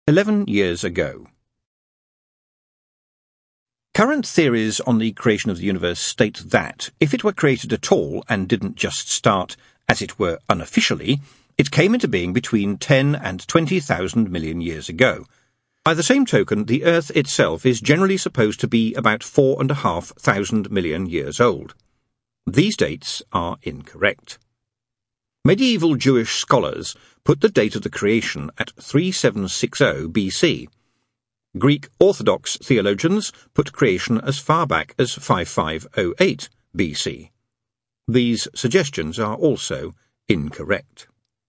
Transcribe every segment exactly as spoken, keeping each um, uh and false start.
eleven years ago. Current theories on the creation of the universe state that, if it were created at all and didn't just start, as it were, unofficially, it came into being between ten and twenty thousand million years ago. By the same token, the Earth itself is generally supposed to be about four and a half thousand million years old. These dates are incorrect. Medieval Jewish scholars put the date of the creation at thirty-seven sixty B C. Greek Orthodox theologians put creation as far back as fifty-five oh eight B C. These suggestions are also incorrect.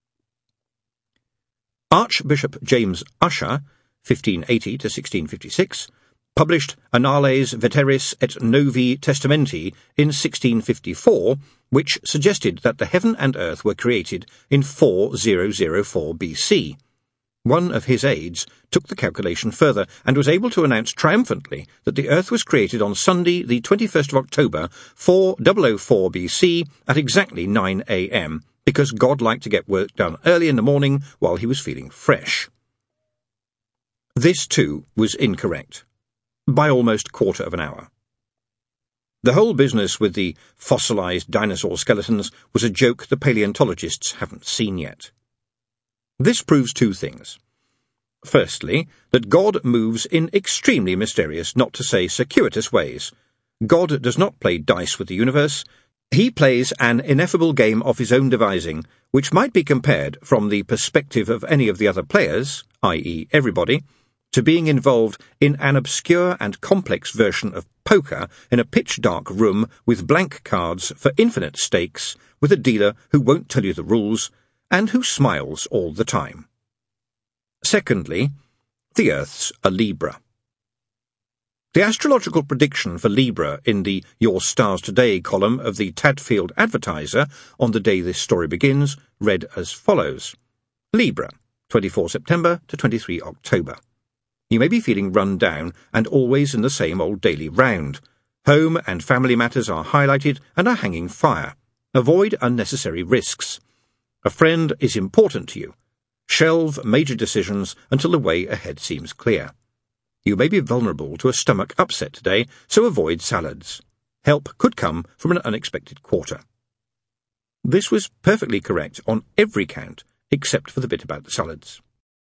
Archbishop James Ussher, fifteen eighty to sixteen fifty-six, published Annales Veteris et Novi Testamenti in sixteen fifty-four, which suggested that the heaven and earth were created in four thousand four B C. One of his aides took the calculation further and was able to announce triumphantly that the earth was created on Sunday, the twenty-first of October, four thousand four B C, at exactly nine a m, because God liked to get work done early in the morning while he was feeling fresh. This, too, was incorrect, by almost quarter of an hour. The whole business with the fossilized dinosaur skeletons was a joke the paleontologists haven't seen yet. This proves two things. Firstly, that God moves in extremely mysterious, not to say circuitous ways. God does not play dice with the universe. He plays an ineffable game of his own devising, which might be compared, from the perspective of any of the other players, that is everybody, to being involved in an obscure and complex version of poker in a pitch-dark room with blank cards for infinite stakes, with a dealer who won't tell you the rules, and who smiles all the time. Secondly, the Earth's a Libra. The astrological prediction for Libra in the Your Stars Today column of the Tadfield Advertiser on the day this story begins read as follows. Libra, twenty-fourth September to twenty-third October. You may be feeling run down and always in the same old daily round. Home and family matters are highlighted and are hanging fire. Avoid unnecessary risks. A friend is important to you. Shelve major decisions until the way ahead seems clear. You may be vulnerable to a stomach upset today, so avoid salads. Help could come from an unexpected quarter. This was perfectly correct on every count, except for the bit about the salads.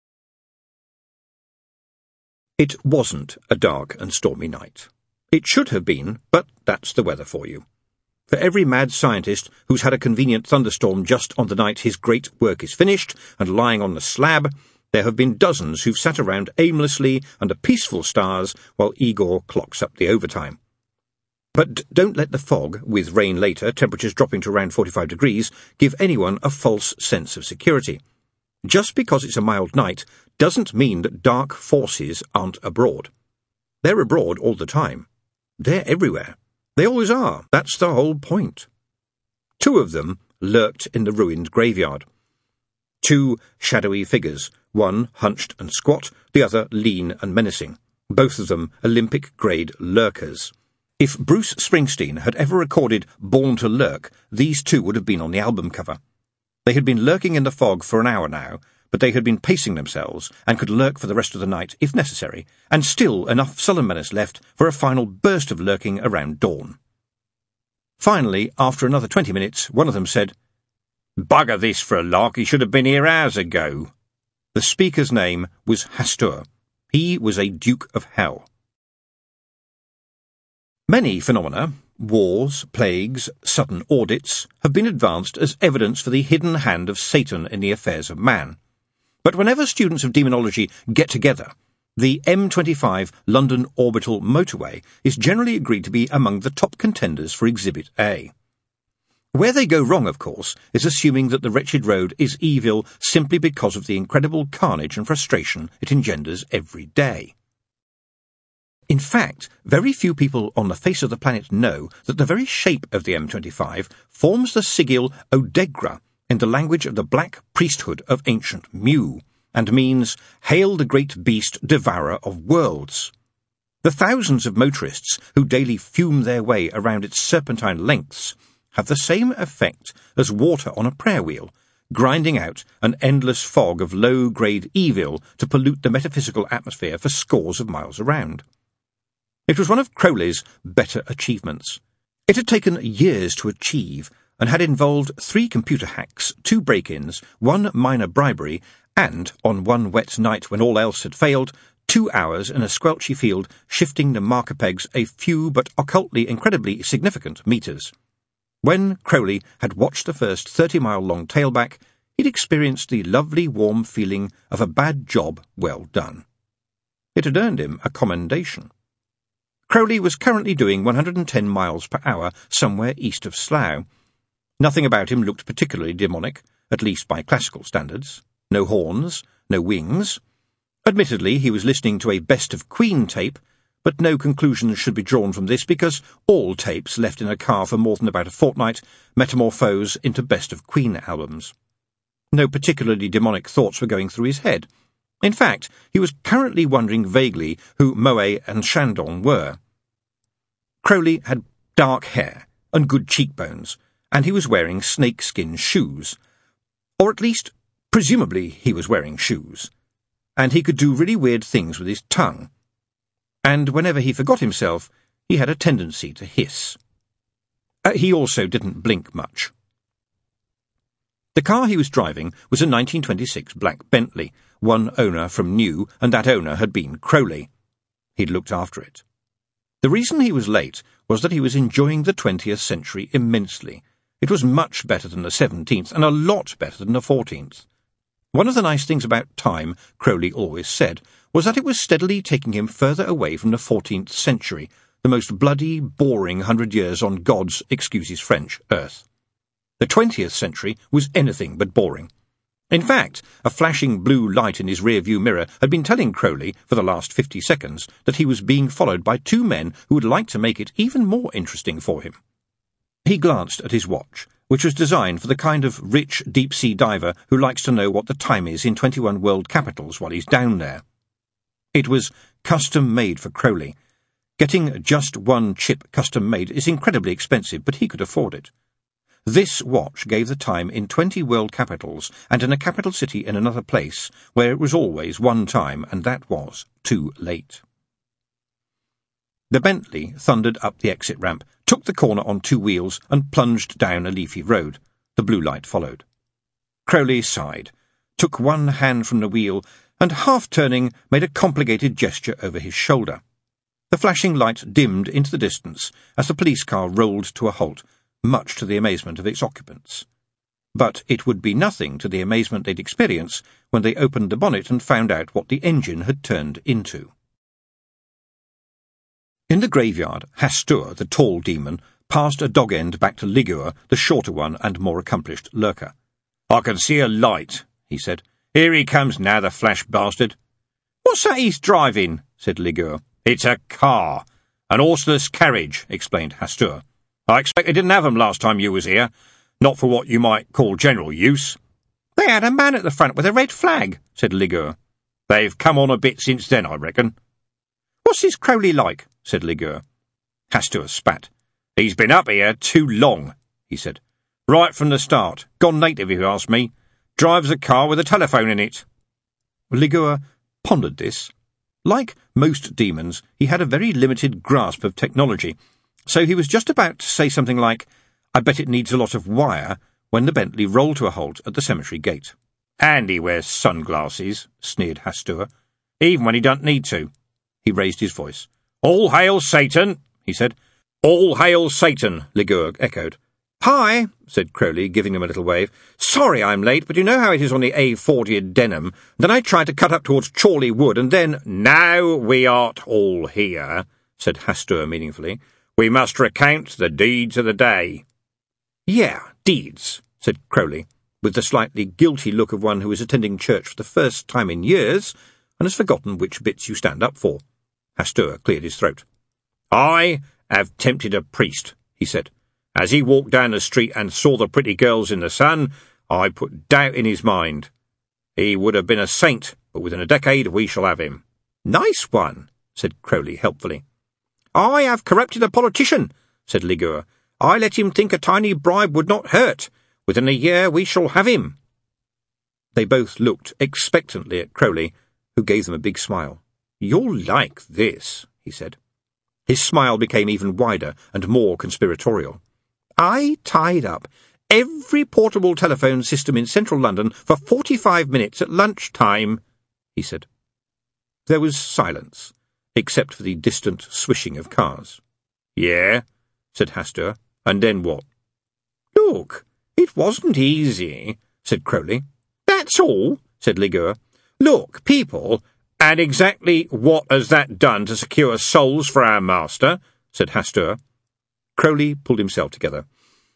It wasn't a dark and stormy night. It should have been, but that's the weather for you. For every mad scientist who's had a convenient thunderstorm just on the night his great work is finished and lying on the slab, there have been dozens who've sat around aimlessly under peaceful stars while Igor clocks up the overtime. But don't let the fog, with rain later, temperatures dropping to around forty-five degrees, give anyone a false sense of security. Just because it's a mild night doesn't mean that dark forces aren't abroad. They're abroad all the time. They're everywhere. They always are. That's the whole point. Two of them lurked in the ruined graveyard. Two shadowy figures, one hunched and squat, the other lean and menacing, both of them Olympic-grade lurkers. If Bruce Springsteen had ever recorded Born to Lurk, these two would have been on the album cover. They had been lurking in the fog for an hour now, but they had been pacing themselves and could lurk for the rest of the night, if necessary, and still enough sullen menace left for a final burst of lurking around dawn. Finally, after another twenty minutes, one of them said, "Bugger this for a lark, he should have been here hours ago." The speaker's name was Hastur. He was a Duke of Hell. Many phenomena, wars, plagues, sudden audits, have been advanced as evidence for the hidden hand of Satan in the affairs of man. But whenever students of demonology get together, the M twenty-five London Orbital Motorway is generally agreed to be among the top contenders for Exhibit A. Where they go wrong, of course, is assuming that the wretched road is evil simply because of the incredible carnage and frustration it engenders every day. In fact, very few people on the face of the planet know that the very shape of the M twenty-five forms the sigil Odegra in the language of the black priesthood of ancient Mu, and means, "Hail the great beast, devourer of worlds." The thousands of motorists who daily fume their way around its serpentine lengths have the same effect as water on a prayer wheel, grinding out an endless fog of low-grade evil to pollute the metaphysical atmosphere for scores of miles around. It was one of Crowley's better achievements. It had taken years to achieve, and had involved three computer hacks, two break-ins, one minor bribery, and, on one wet night when all else had failed, two hours in a squelchy field shifting the marker pegs a few but occultly incredibly significant metres. When Crowley had watched the first thirty-mile-long tailback, he'd experienced the lovely warm feeling of a bad job well done. It had earned him a commendation. Crowley was currently doing one hundred ten miles per hour somewhere east of Slough. Nothing about him looked particularly demonic, at least by classical standards. No horns, no wings. Admittedly, he was listening to a Best of Queen tape, but no conclusions should be drawn from this because all tapes left in a car for more than about a fortnight metamorphose into Best of Queen albums. No particularly demonic thoughts were going through his head. In fact, he was currently wondering vaguely who Moët and Chandon were. Crowley had dark hair and good cheekbones, and he was wearing snakeskin shoes. Or at least, presumably he was wearing shoes. And he could do really weird things with his tongue. And whenever he forgot himself, he had a tendency to hiss. Uh, he also didn't blink much. The car he was driving was a nineteen twenty-six black Bentley, one owner from New, and that owner had been Crowley. He'd looked after it. The reason he was late was that he was enjoying the twentieth century immensely. It was much better than the seventeenth, and a lot better than the fourteenth. One of the nice things about time, Crowley always said, was that it was steadily taking him further away from the fourteenth century, the most bloody, boring hundred years on God's, excuse his French, earth. The twentieth century was anything but boring. In fact, a flashing blue light in his rear-view mirror had been telling Crowley, for the last fifty seconds, that he was being followed by two men who would like to make it even more interesting for him. He glanced at his watch, which was designed for the kind of rich deep-sea diver who likes to know what the time is in twenty-one world capitals while he's down there. It was custom-made for Crowley. Getting just one chip custom-made is incredibly expensive, but he could afford it. This watch gave the time in twenty world capitals and in a capital city in another place, where it was always one time, and that was too late. The Bentley thundered up the exit ramp, took the corner on two wheels, and plunged down a leafy road. The blue light followed. Crowley sighed, took one hand from the wheel, and, half-turning, made a complicated gesture over his shoulder. The flashing light dimmed into the distance as the police car rolled to a halt, much to the amazement of its occupants. But it would be nothing to the amazement they'd experience when they opened the bonnet and found out what the engine had turned into. In the graveyard, Hastur, the tall demon, passed a dog-end back to Ligur, the shorter one and more accomplished lurker. "I can see a light," he said. "Here he comes now, the flash bastard." "What's that he's driving?" said Ligur. "It's a car. An horseless carriage," explained Hastur. "I expect they didn't have 'em last time you was here. Not for what you might call general use." "They had a man at the front with a red flag," said Ligur. "They've come on a bit since then, I reckon." "What's this Crowley like?" said Ligur. Hastur spat. "He's been up here too long," he said. "Right from the start. Gone native, if you ask me. Drives a car with a telephone in it." Ligur pondered this. Like most demons, he had a very limited grasp of technology, so he was just about to say something like, "I bet it needs a lot of wire," when the Bentley rolled to a halt at the cemetery gate. "And he wears sunglasses," sneered Hastur, "even when he don't need to." He raised his voice. "All hail Satan," he said. "All hail Satan," Ligur echoed. "Hi," said Crowley, giving him a little wave. "Sorry I'm late, but you know how it is on the A forty at Denham. Then I tried to cut up towards Chorley Wood, and then—" "Now we art all here," said Hastur meaningfully, "we must recount the deeds of the day." "Yeah, deeds," said Crowley, with the slightly guilty look of one who is attending church for the first time in years and has forgotten which bits you stand up for. Hastur cleared his throat. "I have tempted a priest," he said. "As he walked down the street and saw the pretty girls in the sun, I put doubt in his mind. He would have been a saint, but within a decade we shall have him." "Nice one," said Crowley helpfully. "I have corrupted a politician," said Ligur. "I let him think a tiny bribe would not hurt. Within a year we shall have him." They both looked expectantly at Crowley, who gave them a big smile. "You'll like this," he said. His smile became even wider and more conspiratorial. "I tied up every portable telephone system in central London for forty-five minutes at lunchtime," he said. There was silence, except for the distant swishing of cars. "Yeah," said Hastur, "and then what?" "Look, it wasn't easy," said Crowley. "That's all," said Ligure. "Look, people—" "And exactly what has that done to secure souls for our master?" said Hastur. Crowley pulled himself together.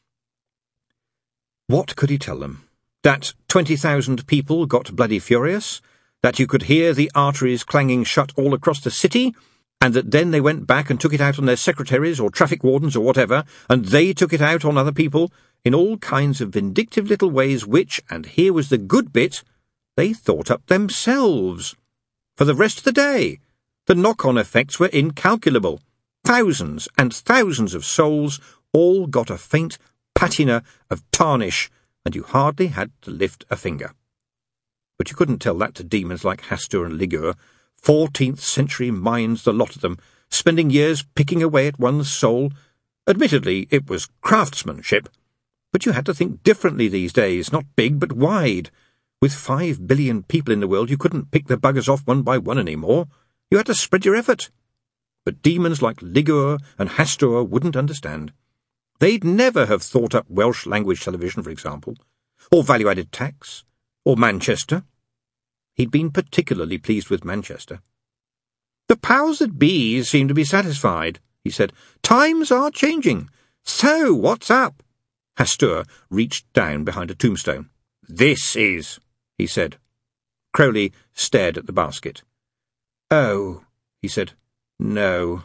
What could he tell them? That twenty thousand people got bloody furious? That you could hear the arteries clanging shut all across the city? And that then they went back and took it out on their secretaries or traffic wardens or whatever, and they took it out on other people, in all kinds of vindictive little ways which, and here was the good bit, they thought up themselves. For the rest of the day, the knock-on effects were incalculable. Thousands and thousands of souls all got a faint patina of tarnish, and you hardly had to lift a finger. But you couldn't tell that to demons like Hastur and Ligure, fourteenth century minds the lot of them, spending years picking away at one's soul. Admittedly, it was craftsmanship, but you had to think differently these days, not big but wide. With five billion people in the world, you couldn't pick the buggers off one by one any more. You had to spread your effort. But demons like Ligure and Hastur wouldn't understand. They'd never have thought up Welsh language television, for example, or value-added tax, or Manchester. He'd been particularly pleased with Manchester. "The powers that be seem to be satisfied," he said. "Times are changing. So, what's up?" Hastur reached down behind a tombstone. "This is," he said. Crowley stared at the basket. "Oh," he said. "No."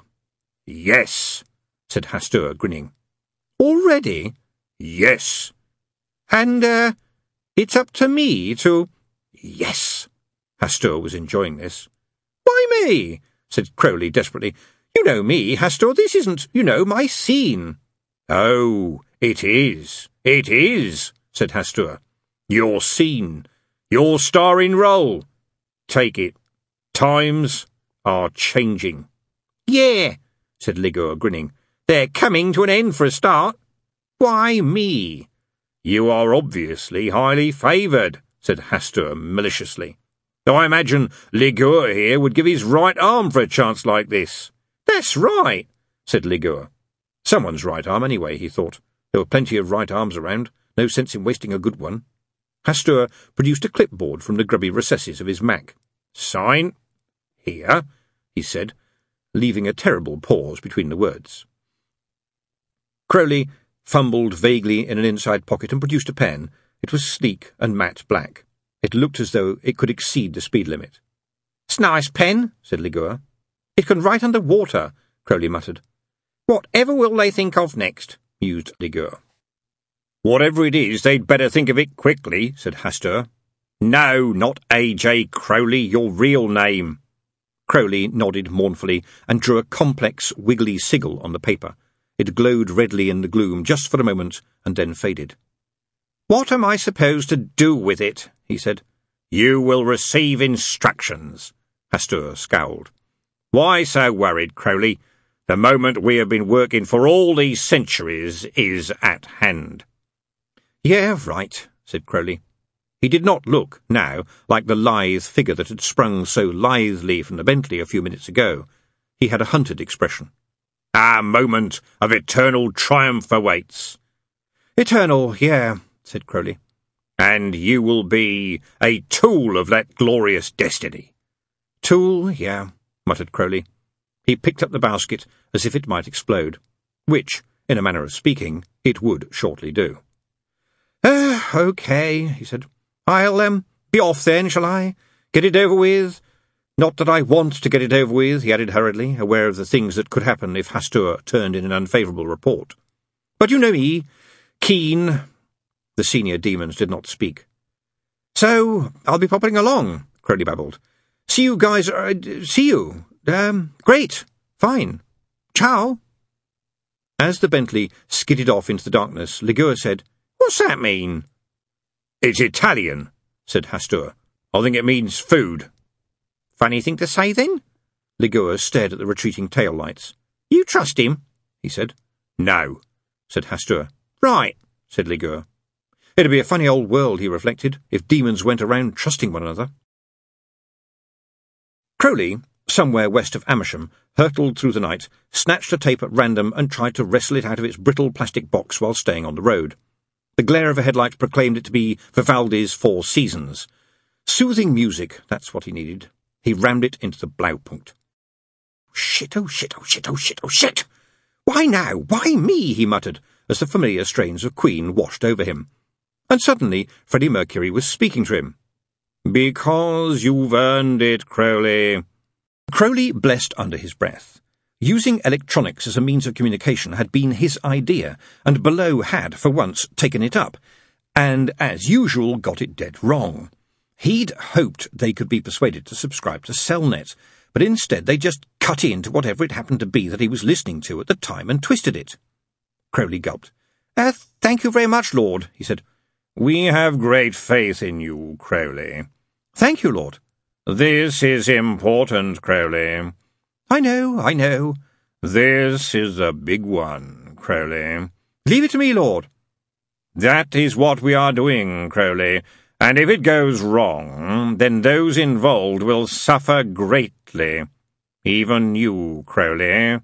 "Yes," said Hastur, grinning. "Already?" "Yes." "And, uh, it's up to me to—" "Yes." Hastur was enjoying this. "Why me?" said Crowley desperately. "You know me, Hastur. This isn't, you know, my scene." "Oh, it is. It is," said Hastur. "Your scene. Your starring role. Take it. Times are changing." "Yeah," said Ligure, grinning. "They're coming to an end for a start." "Why me?" "You are obviously highly favoured," said Hastur maliciously. "I imagine Ligure here would give his right arm for a chance like this." "That's right," said Ligure. Someone's right arm anyway, he thought. There were plenty of right arms around. No sense in wasting a good one. Hastur produced a clipboard from the grubby recesses of his Mac. "Sign." "Here," he said, leaving a terrible pause between the words. Crowley fumbled vaguely in an inside pocket and produced a pen. It was sleek and matte black. It looked as though it could exceed the speed limit. "It's a nice pen," said Ligure. "It can write under water," Crowley muttered. "Whatever will they think of next?" mused Ligure. "Whatever it is, they'd better think of it quickly," said Hastur. "No, not A J Crowley, your real name." Crowley nodded mournfully and drew a complex, wiggly sigil on the paper. It glowed redly in the gloom just for a moment and then faded. "What am I supposed to do with it?" he said. "You will receive instructions," Hastur scowled. "Why so worried, Crowley? The moment we have been working for all these centuries is at hand." "Yeah, right," said Crowley. He did not look, now, like the lithe figure that had sprung so lithely from the Bentley a few minutes ago. He had a hunted expression. "Our moment of eternal triumph awaits." "Eternal, yeah," said Crowley. "And you will be a tool of that glorious destiny." "Tool, yeah," muttered Crowley. He picked up the basket as if it might explode, which, in a manner of speaking, it would shortly do. "Ah, uh, okay," he said. "I'll, um, be off then, shall I? Get it over with? Not that I want to get it over with," he added hurriedly, aware of the things that could happen if Hastur turned in an unfavourable report. "But you know me. Keen." The senior demons did not speak. "So, I'll be popping along," Crowley babbled. "See you guys, uh, see you. Um, great. Fine. Ciao." As the Bentley skidded off into the darkness, Ligure said, "What's that mean?" "It's Italian," said Hastur. I think it means food. Funny thing to say, then? Ligua stared at the retreating tail lights. You trust him? He said. No, said Hastur. Right, said Ligua. It'd be a funny old world, he reflected, if demons went around trusting one another. Crowley, somewhere west of Amersham, hurtled through the night, snatched a tape at random and tried to wrestle it out of its brittle plastic box while staying on the road. The glare of a headlight proclaimed it to be Vivaldi's Four Seasons. Soothing music, that's what he needed. He rammed it into the Blaupunkt. Shit, oh shit, oh shit, oh shit, oh shit! Why now? Why me? He muttered, as the familiar strains of Queen washed over him. And suddenly Freddie Mercury was speaking to him. Because you've earned it, Crowley. Crowley blessed under his breath. Using electronics as a means of communication had been his idea, and Below had, for once, taken it up, and, as usual, got it dead wrong. He'd hoped they could be persuaded to subscribe to Cellnet, but instead they just cut in to whatever it happened to be that he was listening to at the time and twisted it. Crowley gulped. Uh, thank you very much, Lord, he said. We have great faith in you, Crowley. Thank you, Lord. This is important, Crowley. I know, I know. This is a big one, Crowley. Leave it to me, Lord. That is what we are doing, Crowley, and if it goes wrong, then those involved will suffer greatly. Even you, Crowley.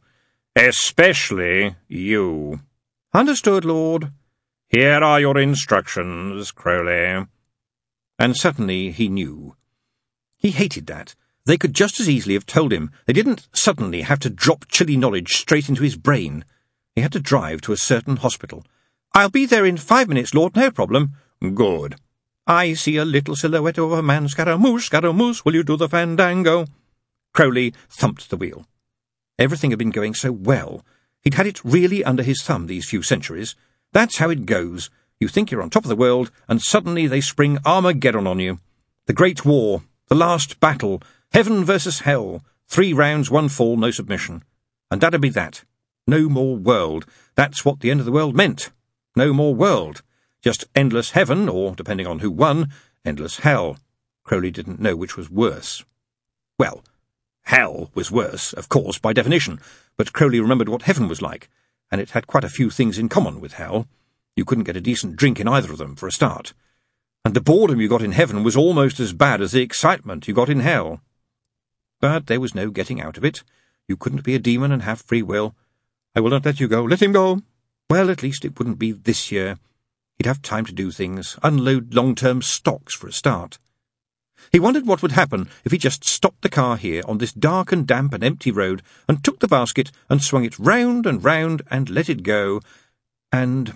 Especially you. Understood, Lord. Here are your instructions, Crowley. And suddenly he knew. He hated that. They could just as easily have told him. They didn't suddenly have to drop chilly knowledge straight into his brain. He had to drive to a certain hospital. I'll be there in five minutes, Lord, no problem. Good. I see a little silhouette of a man. Scaramouche, Scaramouche, will you do the fandango? Crowley thumped the wheel. Everything had been going so well. He'd had it really under his thumb these few centuries. That's how it goes. You think you're on top of the world, and suddenly they spring Armageddon on you. The Great War, the last battle, heaven versus hell, three rounds, one fall, no submission. And that'd be that. No more world. That's what the end of the world meant. No more world. Just endless heaven, or, depending on who won, endless hell. Crowley didn't know which was worse. Well, hell was worse, of course, by definition, but Crowley remembered what heaven was like, and it had quite a few things in common with hell. You couldn't get a decent drink in either of them, for a start. And the boredom you got in heaven was almost as bad as the excitement you got in hell. But there was no getting out of it. You couldn't be a demon and have free will. I will not let you go. Let him go. Well, at least it wouldn't be this year. He'd have time to do things, unload long-term stocks for a start. He wondered what would happen if he just stopped the car here on this dark and damp and empty road and took the basket and swung it round and round and let it go. And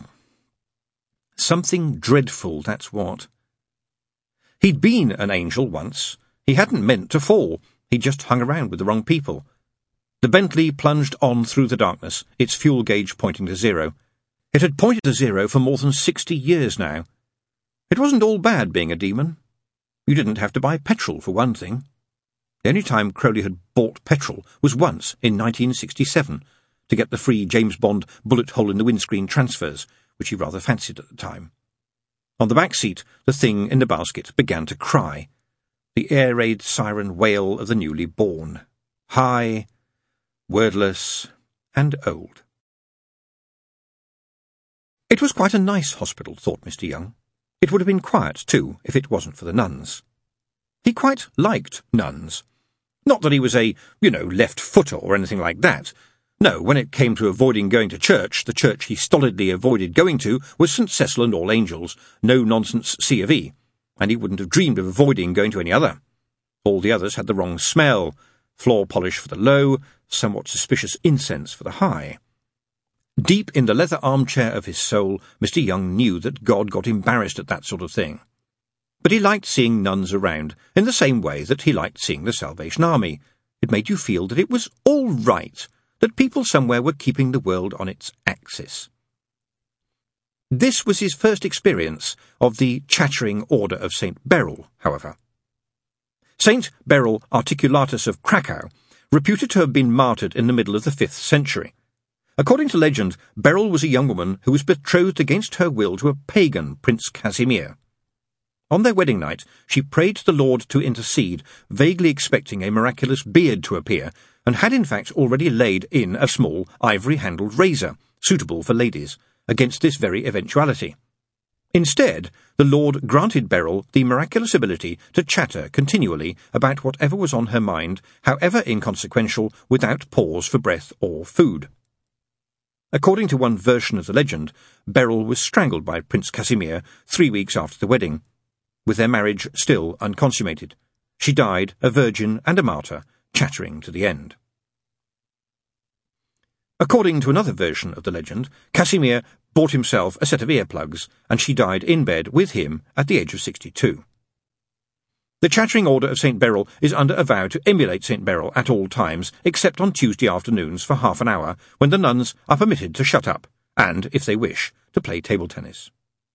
something dreadful, that's what. He'd been an angel once. He hadn't meant to fall. He'd just hung around with the wrong people. The Bentley plunged on through the darkness, its fuel gauge pointing to zero. It had pointed to zero for more than sixty years now. It wasn't all bad being a demon. You didn't have to buy petrol, for one thing. The only time Crowley had bought petrol was once, in nineteen sixty-seven, to get the free James Bond bullet-hole-in-the-windscreen transfers, which he rather fancied at the time. On the back seat, the thing in the basket began to cry. The air raid siren wail of the newly born. High, wordless, and old. It was quite a nice hospital, thought Mister Young. It would have been quiet, too, if it wasn't for the nuns. He quite liked nuns. Not that he was a, you know, left-footer or anything like that. No, when it came to avoiding going to church, the church he stolidly avoided going to was Saint Cecil and All Angels, no-nonsense C of E, and he wouldn't have dreamed of avoiding going to any other. All the others had the wrong smell, floor polish for the low, somewhat suspicious incense for the high. Deep in the leather armchair of his soul, Mister Young knew that God got embarrassed at that sort of thing. But he liked seeing nuns around, in the same way that he liked seeing the Salvation Army. It made you feel that it was all right, that people somewhere were keeping the world on its axis. This was his first experience of the chattering order of Saint Beryl, however. Saint Beryl Articulatus of Krakow, reputed to have been martyred in the middle of the fifth century. According to legend, Beryl was a young woman who was betrothed against her will to a pagan Prince Casimir. On their wedding night, she prayed to the Lord to intercede, vaguely expecting a miraculous beard to appear, and had in fact already laid in a small ivory-handled razor, suitable for ladies, against this very eventuality. Instead, the Lord granted Beryl the miraculous ability to chatter continually about whatever was on her mind, however inconsequential, without pause for breath or food. According to one version of the legend, Beryl was strangled by Prince Casimir three weeks after the wedding, with their marriage still unconsummated. She died a virgin and a martyr, chattering to the end. According to another version of the legend, Casimir bought himself a set of earplugs, and she died in bed with him at the age of sixty-two. The Chattering Order of Saint Beryl is under a vow to emulate Saint Beryl at all times, except on Tuesday afternoons for half an hour, when the nuns are permitted to shut up, and, if they wish, to play table tennis.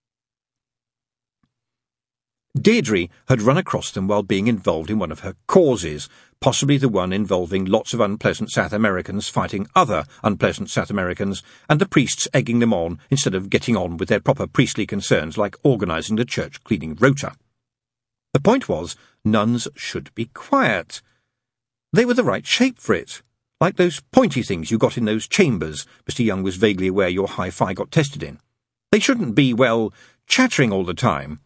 Deirdre had run across them while being involved in one of her causes, possibly the one involving lots of unpleasant South Americans fighting other unpleasant South Americans, and the priests egging them on instead of getting on with their proper priestly concerns like organising the church cleaning rota. The point was, nuns should be quiet. They were the right shape for it, like those pointy things you got in those chambers Mister Young was vaguely aware your hi-fi got tested in. They shouldn't be, well, chattering all the time.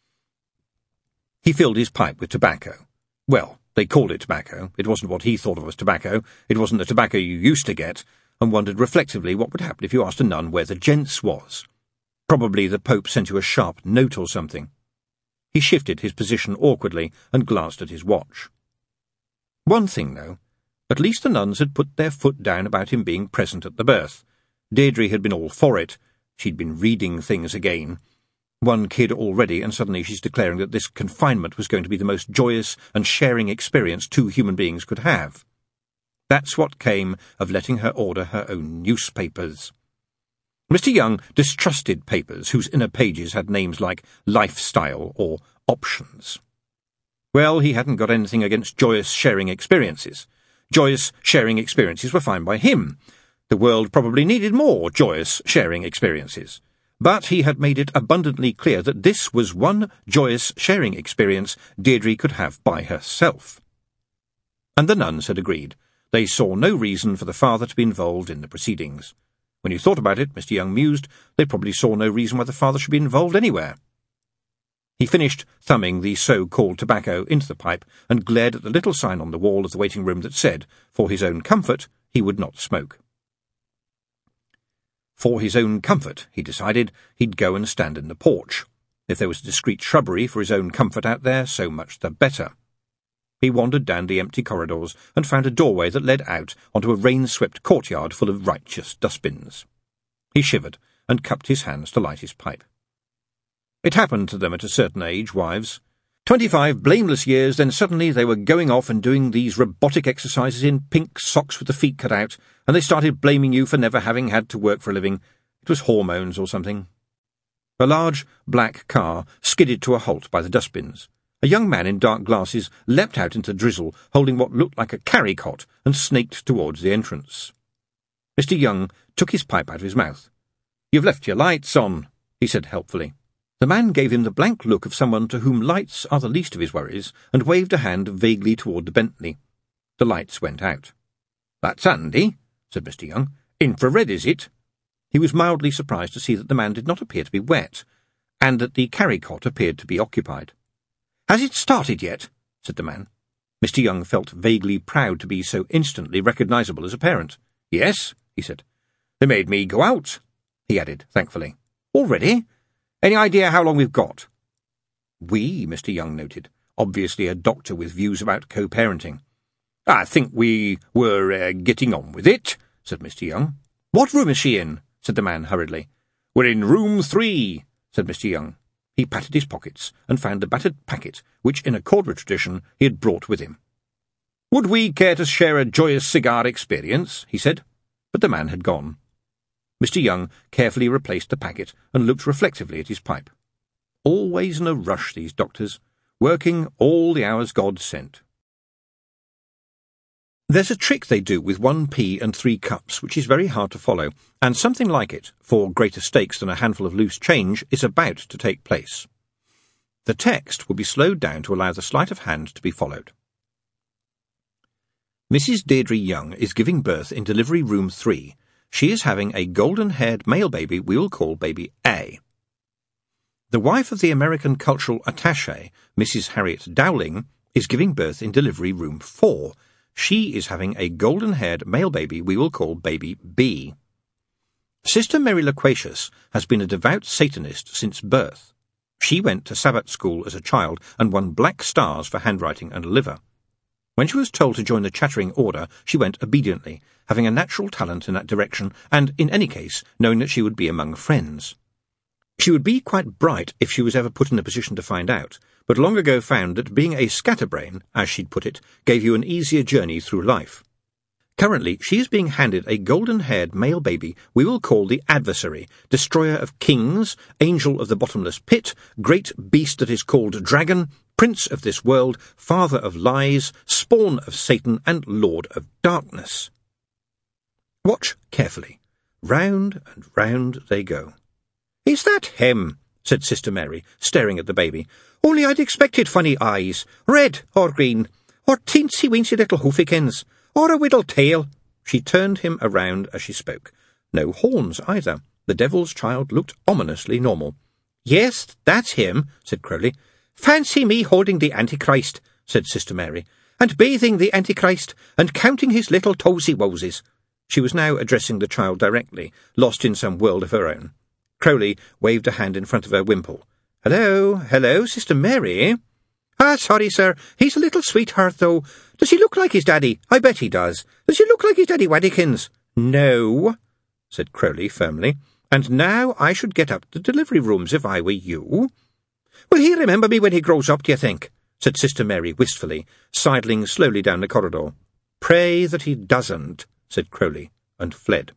He filled his pipe with tobacco. Well, they called it tobacco. It wasn't what he thought of as tobacco. It wasn't the tobacco you used to get, and wondered reflectively what would happen if you asked a nun where the gents was. Probably the Pope sent you a sharp note or something. He shifted his position awkwardly and glanced at his watch. One thing, though. At least the nuns had put their foot down about him being present at the birth. Deirdre had been all for it. She'd been reading things again. One kid already, and suddenly she's declaring that this confinement was going to be the most joyous and sharing experience two human beings could have. That's what came of letting her order her own newspapers. Mister Young distrusted papers whose inner pages had names like lifestyle or options. Well, he hadn't got anything against joyous sharing experiences. Joyous sharing experiences were fine by him. The world probably needed more joyous sharing experiences. But he had made it abundantly clear that this was one joyous sharing experience Deirdre could have by herself. And the nuns had agreed. They saw no reason for the father to be involved in the proceedings. When you thought about it, Mister Young mused, they probably saw no reason why the father should be involved anywhere. He finished thumbing the so-called tobacco into the pipe and glared at the little sign on the wall of the waiting room that said, for his own comfort, he would not smoke. For his own comfort, he decided, he'd go and stand in the porch. If there was a discreet shrubbery for his own comfort out there, so much the better. He wandered down the empty corridors and found a doorway that led out onto a rain-swept courtyard full of righteous dustbins. He shivered and cupped his hands to light his pipe. It happened to them at a certain age, wives. Twenty-five blameless years, then suddenly they were going off and doing these robotic exercises in pink socks with the feet cut out, and they started blaming you for never having had to work for a living. It was hormones or something. A large, black car skidded to a halt by the dustbins. A young man in dark glasses leapt out into the drizzle, holding what looked like a carry-cot, and snaked towards the entrance. Mister Young took his pipe out of his mouth. "You've left your lights on," he said helpfully. The man gave him the blank look of someone to whom lights are the least of his worries, and waved a hand vaguely toward the Bentley. The lights went out. "That's handy," said Mister Young. "Infrared, is it?" He was mildly surprised to see that the man did not appear to be wet, and that the carry-cot appeared to be occupied. "Has it started yet?" said the man. Mister Young felt vaguely proud to be so instantly recognisable as a parent. "Yes," he said. "They made me go out," he added, thankfully. "Already? Any idea how long we've got?" "We," Mister Young noted, obviously a doctor with views about co-parenting. "I think we were uh, getting on with it," said Mister Young. "What room is she in?" said the man hurriedly. "We're in room three," said Mister Young. He patted his pockets and found the battered packet, which, in accord with tradition, he had brought with him. "Would we care to share a joyous cigar experience?" he said, but the man had gone. Mister Young carefully replaced the packet and looked reflectively at his pipe. Always in a rush, these doctors, working all the hours God sent. There's a trick they do with one pea and three cups which is very hard to follow, and something like it, for greater stakes than a handful of loose change, is about to take place. The text will be slowed down to allow the sleight of hand to be followed. Missus Deirdre Young is giving birth in delivery room three. She is having a golden-haired male baby we will call baby A. The wife of the American cultural attaché, Missus Harriet Dowling, is giving birth in delivery room four. She is having a golden-haired male baby we will call baby B. Sister Mary Loquacious has been a devout Satanist since birth. She went to Sabbath school as a child and won black stars for handwriting and liver. When she was told to join the Chattering Order, she went obediently, having a natural talent in that direction, and, in any case, knowing that she would be among friends. She would be quite bright if she was ever put in a position to find out, but long ago found that being a scatterbrain, as she'd put it, gave you an easier journey through life. Currently, she is being handed a golden-haired male baby we will call the Adversary, destroyer of kings, angel of the bottomless pit, great beast that is called dragon, prince of this world, father of lies, spawn of Satan, and lord of darkness. Watch carefully. Round and round they go. "Is that him?" said Sister Mary, staring at the baby. "Only I'd expected funny eyes, red or green, or teensy-weensy little hoofykins, or a whittle tail." She turned him around as she spoke. No horns either. The devil's child looked ominously normal. "Yes, that's him," said Crowley. "Fancy me holding the Antichrist," said Sister Mary, "and bathing the Antichrist, and counting his little toesy-wosies." She was now addressing the child directly, lost in some world of her own. Crowley waved a hand in front of her wimple. "Hello, hello, Sister Mary?" "Ah, sorry, sir. He's a little sweetheart, though. Does he look like his daddy? I bet he does. Does he look like his daddy Waddykins?" "No," said Crowley firmly. "And now I should get up to delivery rooms if I were you." "Will he remember me when he grows up, do you think?" said Sister Mary wistfully, sidling slowly down the corridor. "Pray that he doesn't," said Crowley, and fled.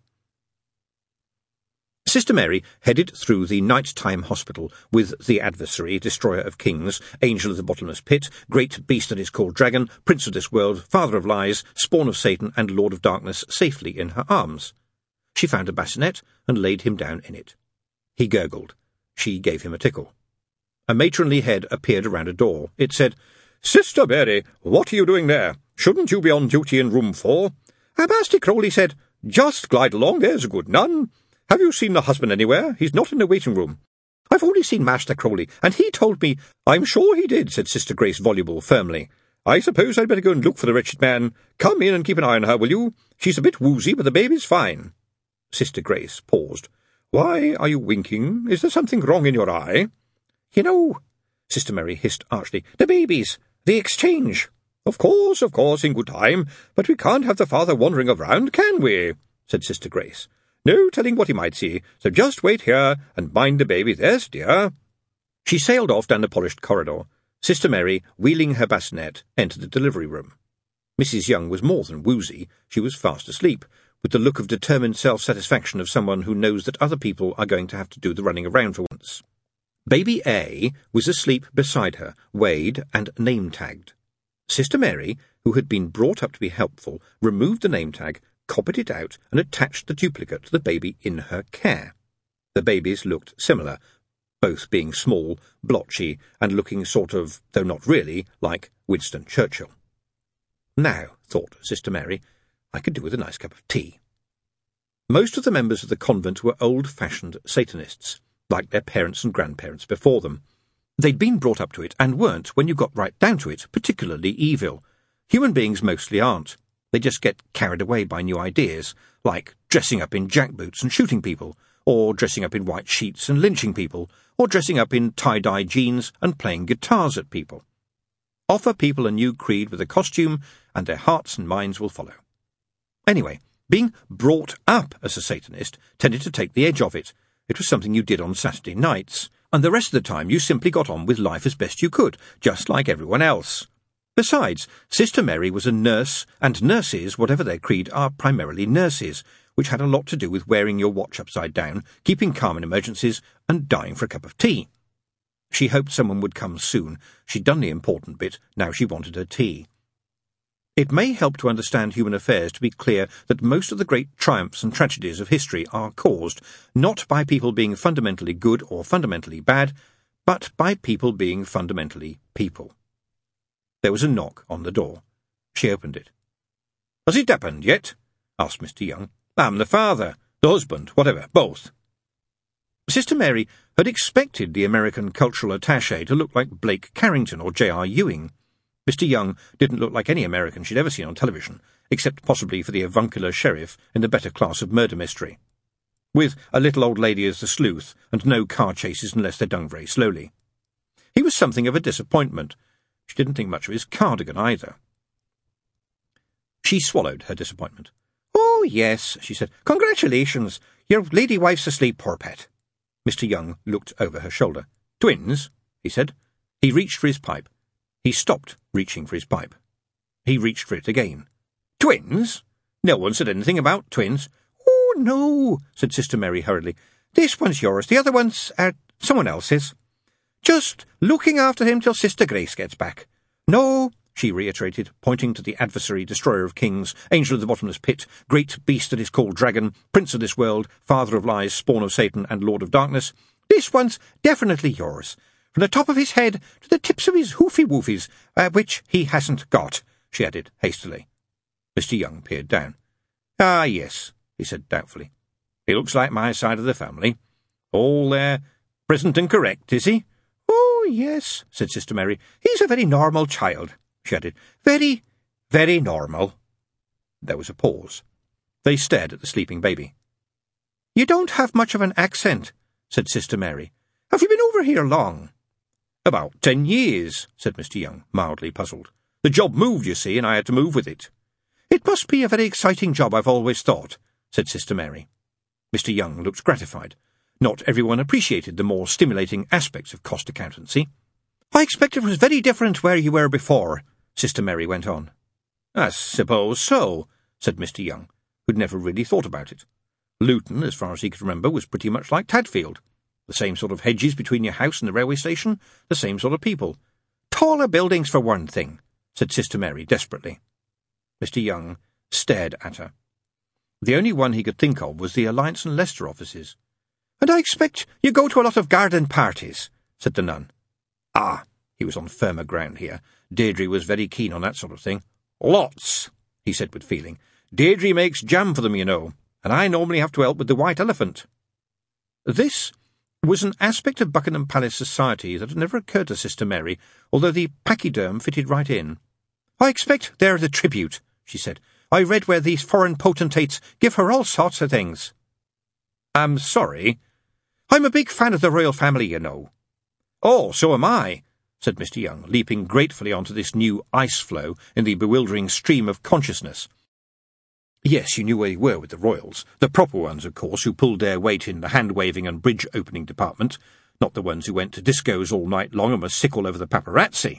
Sister Mary headed through the night-time hospital with the Adversary, destroyer of kings, angel of the bottomless pit, great beast that is called dragon, prince of this world, father of lies, spawn of Satan, and lord of darkness safely in her arms. She found a bassinet and laid him down in it. He gurgled. She gave him a tickle. A matronly head appeared around a door. It said, "Sister Mary, what are you doing there? Shouldn't you be on duty in room four?" "Ah, Master Crowley said, 'Just glide along, there's a good nun.' Have you seen the husband anywhere? He's not in the waiting room." "I've only seen Master Crowley, and he told me—" "I'm sure he did," said Sister Grace Voluble firmly. "I suppose I'd better go and look for the wretched man. Come in and keep an eye on her, will you? She's a bit woozy, but the baby's fine." Sister Grace paused. "Why are you winking? Is there something wrong in your eye?" "You know," Sister Mary hissed archly, "the babies, the exchange." "Of course, of course, in good time, but we can't have the father wandering around, can we?" said Sister Grace. "No telling what he might see, so just wait here and mind the baby, there's dear." She sailed off down the polished corridor. Sister Mary, wheeling her bassinet, entered the delivery room. Missus Young was more than woozy. She was fast asleep, with the look of determined self-satisfaction of someone who knows that other people are going to have to do the running around for once. Baby A was asleep beside her, weighed and name-tagged. Sister Mary, who had been brought up to be helpful, removed the name-tag, copied it out, and attached the duplicate to the baby in her care. The babies looked similar, both being small, blotchy, and looking sort of, though not really, like Winston Churchill. Now, thought Sister Mary, I could do with a nice cup of tea. Most of the members of the convent were old-fashioned Satanists, like their parents and grandparents before them. They'd been brought up to it, and weren't, when you got right down to it, particularly evil. Human beings mostly aren't. They just get carried away by new ideas, like dressing up in jackboots and shooting people, or dressing up in white sheets and lynching people, or dressing up in tie-dye jeans and playing guitars at people. Offer people a new creed with a costume, and their hearts and minds will follow. Anyway, being brought up as a Satanist tended to take the edge off it. It was something you did on Saturday nights, and the rest of the time you simply got on with life as best you could, just like everyone else. Besides, Sister Mary was a nurse, and nurses, whatever their creed, are primarily nurses, which had a lot to do with wearing your watch upside down, keeping calm in emergencies, and dying for a cup of tea. She hoped someone would come soon. She'd done the important bit, now she wanted her tea. It may help to understand human affairs to be clear that most of the great triumphs and tragedies of history are caused, not by people being fundamentally good or fundamentally bad, but by people being fundamentally people. There was a knock on the door. She opened it. "Has it happened yet?" asked Mister Young. "I'm the father, the husband, whatever, both." Sister Mary had expected the American cultural attaché to look like Blake Carrington or J R Ewing. Mister Young didn't look like any American she'd ever seen on television, except possibly for the avuncular sheriff in the better class of murder mystery, with a little old lady as the sleuth, and no car chases unless they're done very slowly. He was something of a disappointment. She didn't think much of his cardigan either. She swallowed her disappointment. "Oh, yes," she said. "Congratulations. Your lady wife's asleep, poor pet." Mister Young looked over her shoulder. "Twins?" he said. He reached for his pipe. He stopped reaching for his pipe. He reached for it again. "Twins? No one said anything about twins." "Oh, no," said Sister Mary hurriedly. "This one's yours. The other one's, uh, someone else's. Just looking after him till Sister Grace gets back." "No," she reiterated, pointing to the adversary, destroyer of kings, angel of the bottomless pit, great beast that is called dragon, prince of this world, father of lies, spawn of Satan, and lord of darkness. "This one's definitely yours, from the top of his head to the tips of his hoofy-woofies, uh, which he hasn't got," she added hastily. Mister Young peered down. "Ah, yes," he said doubtfully. "He looks like my side of the family. All there, uh, present and correct, is he?" "Oh, yes," said Sister Mary. "He's a very normal child," she added. "Very, very normal." There was a pause. They stared at the sleeping baby. "You don't have much of an accent," said Sister Mary. "Have you been over here long?" "About ten years," said Mister Young, mildly puzzled. "The job moved, you see, and I had to move with it." "It must be a very exciting job, I've always thought," said Sister Mary. Mister Young looked gratified. Not everyone appreciated the more stimulating aspects of cost accountancy. "I expect it was very different where you were before," Sister Mary went on. "I suppose so," said Mister Young, who'd never really thought about it. Luton, as far as he could remember, was pretty much like Tadfield. The same sort of hedges between your house and the railway station, the same sort of people. "Taller buildings for one thing," said Sister Mary desperately. Mister Young stared at her. The only one he could think of was the Alliance and Leicester offices. "And I expect you go to a lot of garden parties," said the nun. Ah, he was on firmer ground here. Deirdre was very keen on that sort of thing. "Lots," he said with feeling. "Deirdre makes jam for them, you know, and I normally have to help with the white elephant." This was an aspect of Buckingham Palace society that had never occurred to Sister Mary, although the pachyderm fitted right in. "I expect they're the tribute," she said. "I read where these foreign potentates give her all sorts of things." "I'm sorry." "I'm a big fan of the royal family, you know." "Oh, so am I," said Mister Young, leaping gratefully onto this new ice flow in the bewildering stream of consciousness. Yes, you knew where you were with the royals, the proper ones, of course, who pulled their weight in the hand-waving and bridge-opening department, not the ones who went to discos all night long and were sick all over the paparazzi.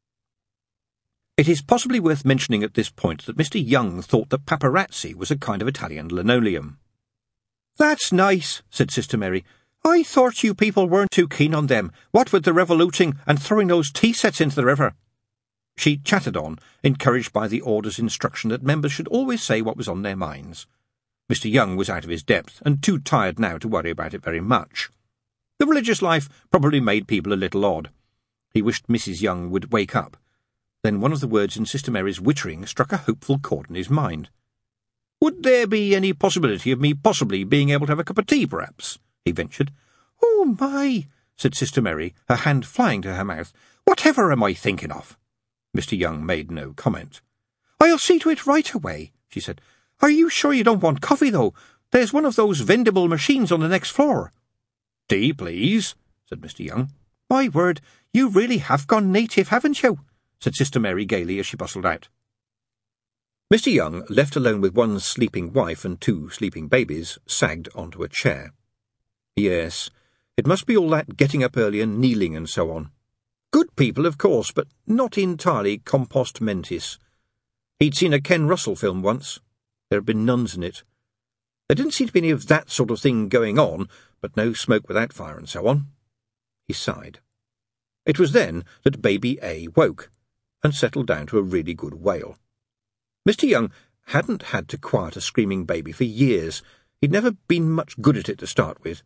It is possibly worth mentioning at this point that Mister Young thought that paparazzi was a kind of Italian linoleum. "That's nice," said Sister Mary. "I thought you people weren't too keen on them, what with the revoluting and throwing those tea sets into the river." She chattered on, encouraged by the order's instruction that members should always say what was on their minds. Mister Young was out of his depth, and too tired now to worry about it very much. The religious life probably made people a little odd. He wished Missus Young would wake up. Then one of the words in Sister Mary's wittering struck a hopeful chord in his mind. "Would there be any possibility of me possibly being able to have a cup of tea, perhaps?" he ventured. "Oh, my," said Sister Mary, her hand flying to her mouth. "Whatever am I thinking of?" Mister Young made no comment. "I'll see to it right away," she said. "Are you sure you don't want coffee, though? There's one of those vendible machines on the next floor." "Tea, please," said Mister Young. "My word, you really have gone native, haven't you?" said Sister Mary gaily as she bustled out. Mister Young, left alone with one sleeping wife and two sleeping babies, sagged onto a chair. Yes, it must be all that getting up early and kneeling and so on. Good people, of course, but not entirely compost mentis. He'd seen a Ken Russell film once. There had been nuns in it. There didn't seem to be any of that sort of thing going on, but no smoke without fire and so on. He sighed. It was then that Baby A woke, and settled down to a really good wail. Mister Young hadn't had to quiet a screaming baby for years. He'd never been much good at it to start with.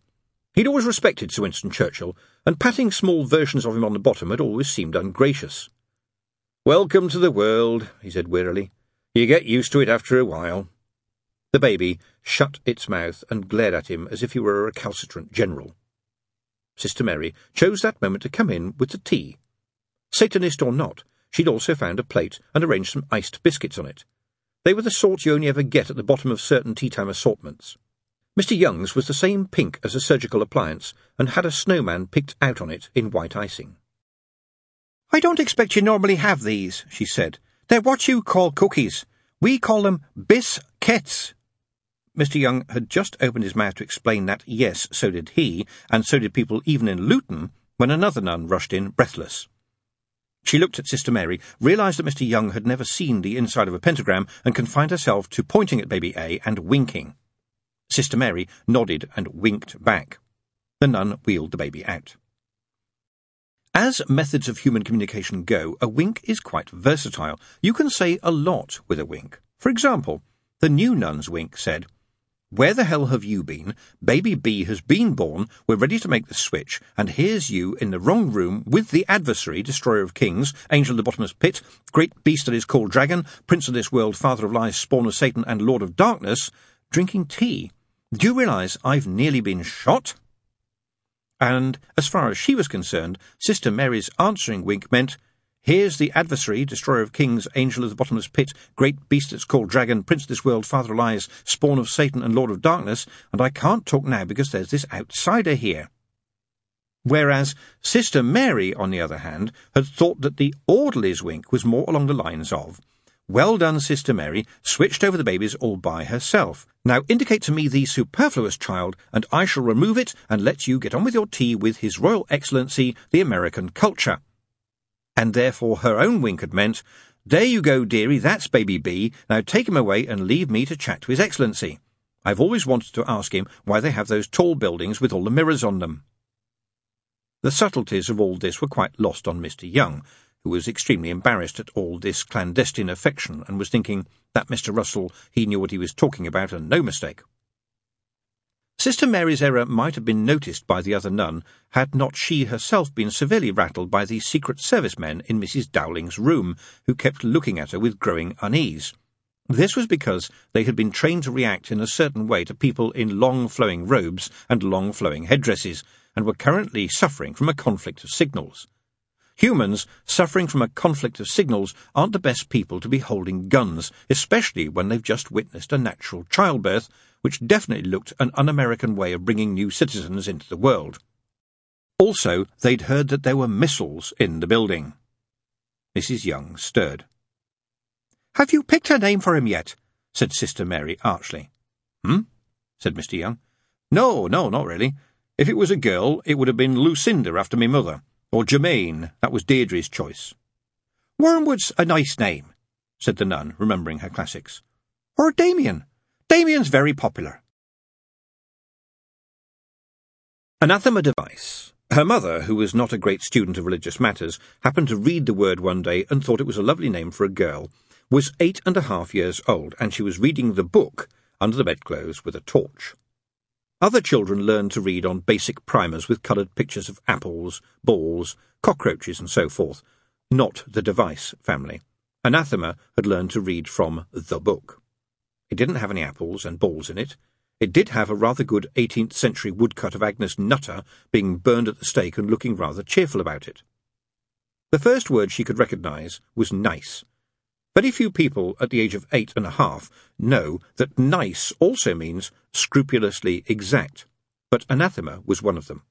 He'd always respected Sir Winston Churchill, and patting small versions of him on the bottom had always seemed ungracious. "Welcome to the world," he said wearily. "You get used to it after a while." The baby shut its mouth and glared at him as if he were a recalcitrant general. Sister Mary chose that moment to come in with the tea. Satanist or not, she'd also found a plate and arranged some iced biscuits on it. They were the sort you only ever get at the bottom of certain tea-time assortments. Mister Young's was the same pink as a surgical appliance, and had a snowman picked out on it in white icing. "I don't expect you normally have these," she said. "They're what you call cookies. We call them bis-kets." Mister Young had just opened his mouth to explain that yes, so did he, and so did people even in Luton, when another nun rushed in, breathless. She looked at Sister Mary, realised that Mister Young had never seen the inside of a pentagram, and confined herself to pointing at baby A and winking. Sister Mary nodded and winked back. The nun wheeled the baby out. As methods of human communication go, a wink is quite versatile. You can say a lot with a wink. For example, the new nun's wink said, "Where the hell have you been? Baby B has been born, we're ready to make the switch, and here's you in the wrong room with the adversary, destroyer of kings, angel of the bottomless pit, great beast that is called dragon, prince of this world, father of lies, spawn of Satan, and lord of darkness, drinking tea. Do you realise I've nearly been shot?" And, as far as she was concerned, Sister Mary's answering wink meant, "Here's the adversary, destroyer of kings, angel of the bottomless pit, great beast that's called dragon, prince of this world, father of lies, spawn of Satan and lord of darkness, and I can't talk now because there's this outsider here." Whereas Sister Mary, on the other hand, had thought that the orderly's wink was more along the lines of, "Well done, Sister Mary, switched over the babies all by herself. Now indicate to me the superfluous child, and I shall remove it and let you get on with your tea with His Royal Excellency, the American culture." And therefore her own wink had meant, "There you go, dearie, that's baby B, now take him away and leave me to chat to His Excellency. I've always wanted to ask him why they have those tall buildings with all the mirrors on them." The subtleties of all this were quite lost on Mister Young, who was extremely embarrassed at all this clandestine affection, and was thinking that Mister Russell, he knew what he was talking about, and no mistake. Sister Mary's error might have been noticed by the other nun, had not she herself been severely rattled by the Secret Service men in Missus Dowling's room, who kept looking at her with growing unease. This was because they had been trained to react in a certain way to people in long flowing robes and long flowing headdresses, and were currently suffering from a conflict of signals. Humans suffering from a conflict of signals aren't the best people to be holding guns, especially when they've just witnessed a natural childbirth, which definitely looked an un-American way of bringing new citizens into the world. Also, they'd heard that there were missiles in the building. Missus Young stirred. "Have you picked a name for him yet?" said Sister Mary archly. "Hmm?" said Mister Young. "No, no, not really. If it was a girl, it would have been Lucinda after me mother. Or Germaine, that was Deirdre's choice." "Wormwood's a nice name," said the nun, remembering her classics. "Or Damien. Damien's very popular." Anathema device. Her mother, who was not a great student of religious matters, happened to read the word one day and thought it was a lovely name for a girl, was eight and a half years old, and she was reading the book under the bedclothes with a torch. Other children learned to read on basic primers with coloured pictures of apples, balls, cockroaches, and so forth, not the device family. Anathema had learned to read from the book. It didn't have any apples and balls in it. It did have a rather good eighteenth century woodcut of Agnes Nutter being burned at the stake and looking rather cheerful about it. The first word she could recognise was nice. Very few people at the age of eight and a half know that nice also means scrupulously exact, but anathema was one of them.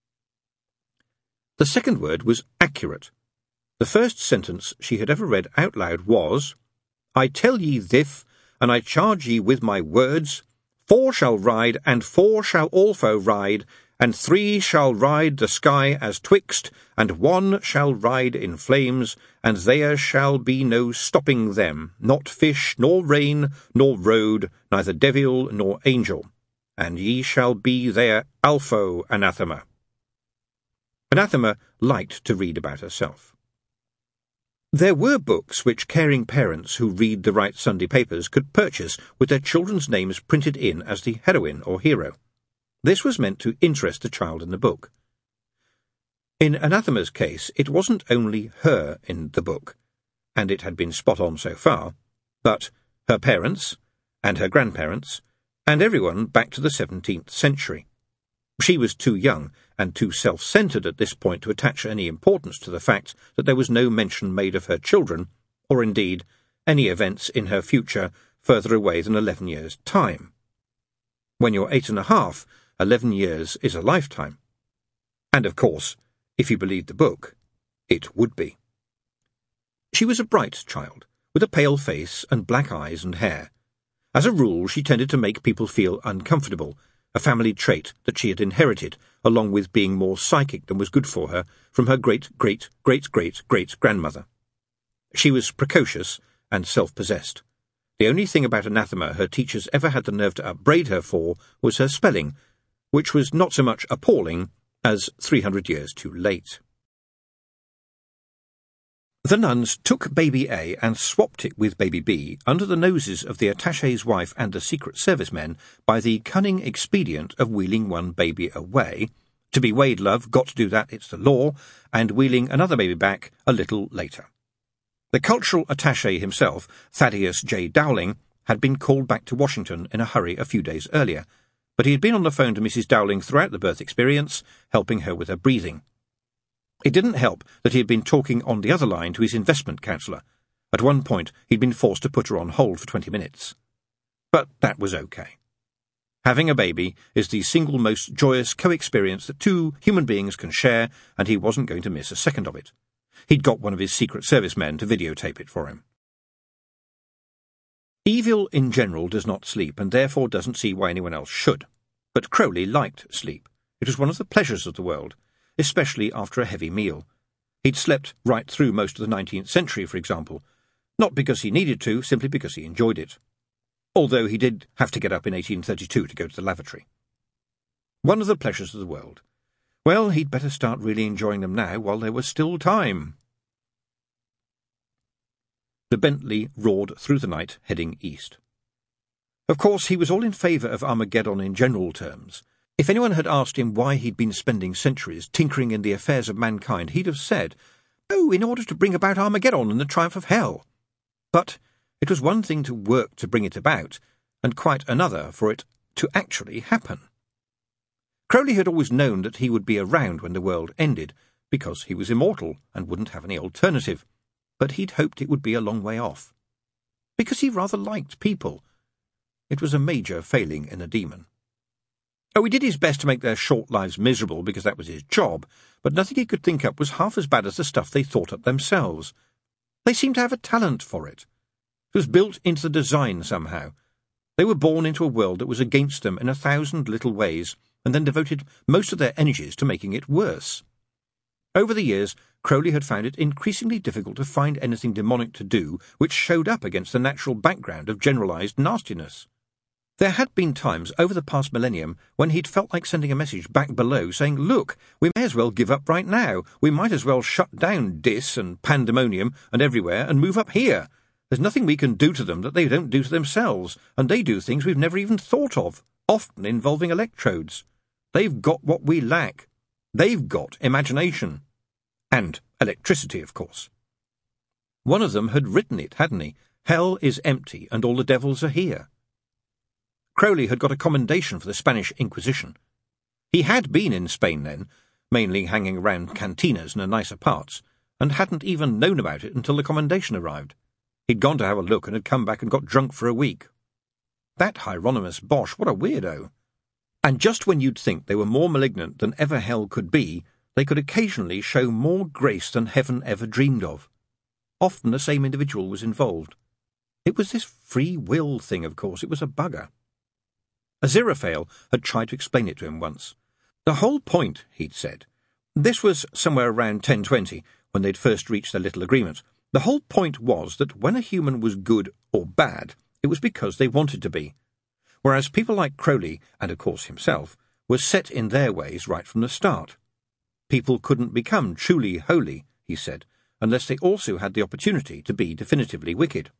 The second word was accurate. The first sentence she had ever read out loud was, "I tell ye thith, and I charge ye with my words, four shall ride, and four shall also ride, and three shall ride the sky as twixt, and one shall ride in flames, and there shall be no stopping them, not fish, nor rain, nor road, neither devil nor angel, and ye shall be their alpho anathema." Anathema liked to read about herself. There were books which caring parents who read the right Sunday papers could purchase with their children's names printed in as the heroine or hero. This was meant to interest the child in the book. In Anathema's case, it wasn't only her in the book, and it had been spot on so far, but her parents, and her grandparents, and everyone back to the seventeenth century. She was too young and too self-centred at this point to attach any importance to the fact that there was no mention made of her children, or indeed any events in her future further away than eleven years' time. When you're eight and a half, eleven years is a lifetime. And of course, if you believed the book, it would be. She was a bright child, with a pale face and black eyes and hair. As a rule, she tended to make people feel uncomfortable, a family trait that she had inherited, along with being more psychic than was good for her, from her great-great-great-great-great-grandmother. She was precocious and self-possessed. The only thing about Anathema her teachers ever had the nerve to upbraid her for was her spelling, which was not so much appalling as three hundred years too late. The nuns took baby A and swapped it with baby B under the noses of the attaché's wife and the Secret Service men by the cunning expedient of wheeling one baby away. To be weighed, love, got to do that, it's the law, and wheeling another baby back a little later. The cultural attaché himself, Thaddeus J. Dowling, had been called back to Washington in a hurry a few days earlier, but he had been on the phone to Missus Dowling throughout the birth experience, helping her with her breathing. It didn't help that he had been talking on the other line to his investment counsellor. At one point, he'd been forced to put her on hold for twenty minutes. But that was okay. Having a baby is the single most joyous co-experience that two human beings can share, and he wasn't going to miss a second of it. He'd got one of his Secret Service men to videotape it for him. Evil in general does not sleep, and therefore doesn't see why anyone else should. But Crowley liked sleep. It was one of the pleasures of the world, especially after a heavy meal. He'd slept right through most of the nineteenth century, for example, not because he needed to, simply because he enjoyed it. Although he did have to get up in eighteen thirty-two to go to the lavatory. One of the pleasures of the world. Well, he'd better start really enjoying them now while there was still time. The Bentley roared through the night, heading east. Of course, he was all in favour of Armageddon in general terms. If anyone had asked him why he'd been spending centuries tinkering in the affairs of mankind, he'd have said, "Oh, in order to bring about Armageddon and the triumph of hell." But it was one thing to work to bring it about, and quite another for it to actually happen. Crowley had always known that he would be around when the world ended, because he was immortal and wouldn't have any alternative, but he'd hoped it would be a long way off. Because he rather liked people. It was a major failing in a demon. Oh, he did his best to make their short lives miserable because that was his job, but nothing he could think up was half as bad as the stuff they thought up themselves. They seemed to have a talent for it. It was built into the design somehow. They were born into a world that was against them in a thousand little ways, and then devoted most of their energies to making it worse. Over the years, Crowley had found it increasingly difficult to find anything demonic to do which showed up against the natural background of generalised nastiness. There had been times over the past millennium when he'd felt like sending a message back below saying, "Look, we may as well give up right now. We might as well shut down Dis and Pandemonium and everywhere and move up here. There's nothing we can do to them that they don't do to themselves, and they do things we've never even thought of, often involving electrodes. They've got what we lack. They've got imagination. And electricity, of course." One of them had written it, hadn't he? Hell is empty and all the devils are here. Crowley had got a commendation for the Spanish Inquisition. He had been in Spain then, mainly hanging around cantinas and the nicer parts, and hadn't even known about it until the commendation arrived. He'd gone to have a look and had come back and got drunk for a week. That Hieronymus Bosch, what a weirdo. And just when you'd think they were more malignant than ever hell could be, they could occasionally show more grace than heaven ever dreamed of. Often the same individual was involved. It was this free will thing, of course. It was a bugger. Aziraphale had tried to explain it to him once. The whole point, he'd said, this was somewhere around ten twenty, when they'd first reached their little agreement, the whole point was that when a human was good or bad, it was because they wanted to be, whereas people like Crowley, and of course himself, were set in their ways right from the start. People couldn't become truly holy, he said, unless they also had the opportunity to be definitively wicked.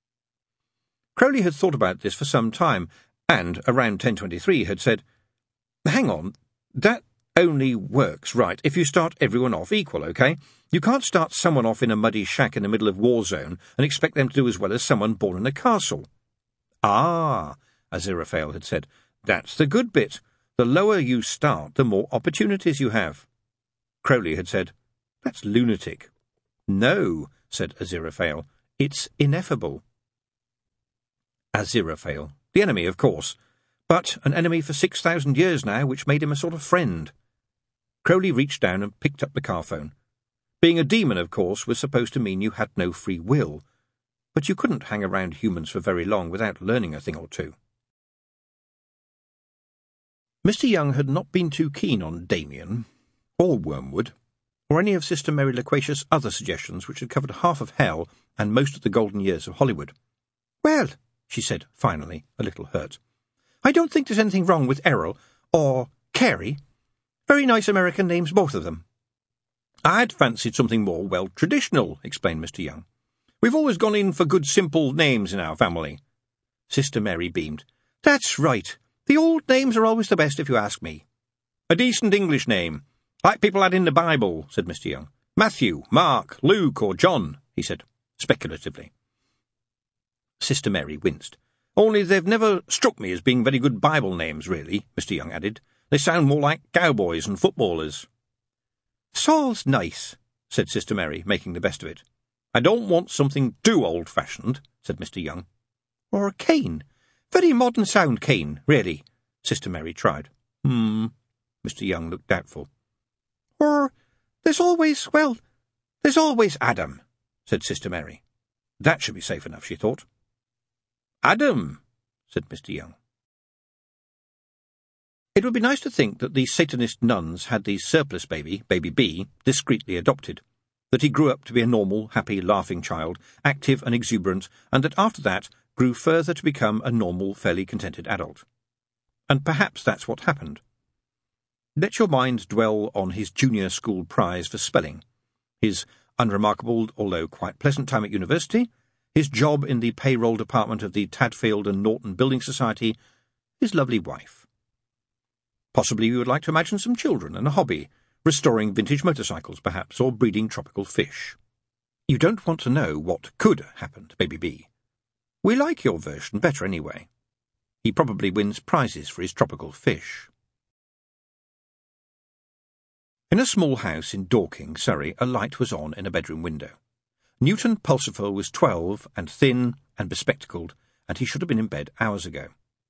Crowley had thought about this for some time, and, around ten twenty-three, had said, Hang on, that only works right if you start everyone off equal, okay? You can't start someone off in a muddy shack in the middle of war zone and expect them to do as well as someone born in a castle. Ah, Aziraphale had said, that's the good bit. The lower you start, the more opportunities you have. Crowley had said, that's lunatic. No, said Aziraphale, it's ineffable. Aziraphale, the enemy, of course, but an enemy for six thousand years now, which made him a sort of friend. Crowley reached down and picked up the car phone. Being a demon, of course, was supposed to mean you had no free will, but you couldn't hang around humans for very long without learning a thing or two. Mister Young had not been too keen on Damien, or Wormwood, or any of Sister Mary Loquacious' other suggestions which had covered half of hell and most of the golden years of Hollywood. Well, she said, finally, a little hurt, I don't think there's anything wrong with Errol, or Carey. Very nice American names, both of them. I'd fancied something more, well, traditional, explained Mister Young. We've always gone in for good simple names in our family. Sister Mary beamed. That's right. The old names are always the best, if you ask me. A decent English name, like people had in the Bible, said Mister Young. Matthew, Mark, Luke, or John, he said, speculatively. Sister Mary winced. Only they've never struck me as being very good Bible names, really, Mister Young added. They sound more like cowboys and footballers. Saul's nice, said Sister Mary, making the best of it. I don't want something too old-fashioned, said Mister Young. Or Cain. Very modern sound, Cain, really, Sister Mary tried. Hmm, Mister Young looked doubtful. Or there's always, well, there's always Adam, said Sister Mary. That should be safe enough, she thought. Adam, said Mister Young. It would be nice to think that the Satanist nuns had the surplus baby, Baby B, discreetly adopted, that he grew up to be a normal, happy, laughing child, active and exuberant, and that after that grew further to become a normal, fairly contented adult. And perhaps that's what happened. Let your mind dwell on his junior school prize for spelling, his unremarkable, although quite pleasant time at university, his job in the payroll department of the Tadfield and Norton Building Society, his lovely wife. Possibly you would like to imagine some children and a hobby, restoring vintage motorcycles, perhaps, or breeding tropical fish. You don't want to know what could happen to Baby B. We like your version better anyway. He probably wins prizes for his tropical fish. In a small house in Dorking, Surrey, a light was on in a bedroom window. Newton Pulsifer was twelve, and thin, and bespectacled, and he should have been in bed hours ago.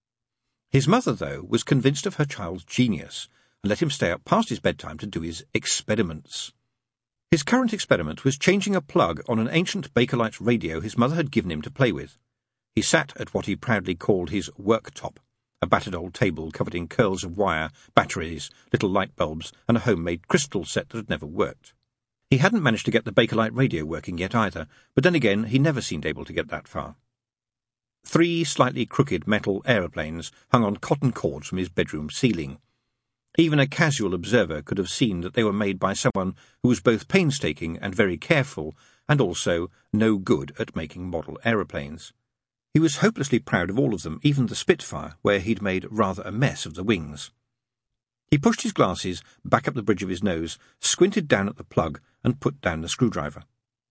His mother, though, was convinced of her child's genius, and let him stay up past his bedtime to do his experiments. His current experiment was changing a plug on an ancient Bakelite radio his mother had given him to play with. He sat at what he proudly called his worktop, a battered old table covered in curls of wire, batteries, little light bulbs, and a homemade crystal set that had never worked. He hadn't managed to get the Bakelite radio working yet either, but then again he never seemed able to get that far. Three slightly crooked metal aeroplanes hung on cotton cords from his bedroom ceiling. Even a casual observer could have seen that they were made by someone who was both painstaking and very careful, and also no good at making model aeroplanes. He was hopelessly proud of all of them, even the Spitfire, where he'd made rather a mess of the wings. He pushed his glasses back up the bridge of his nose, squinted down at the plug, and put down the screwdriver.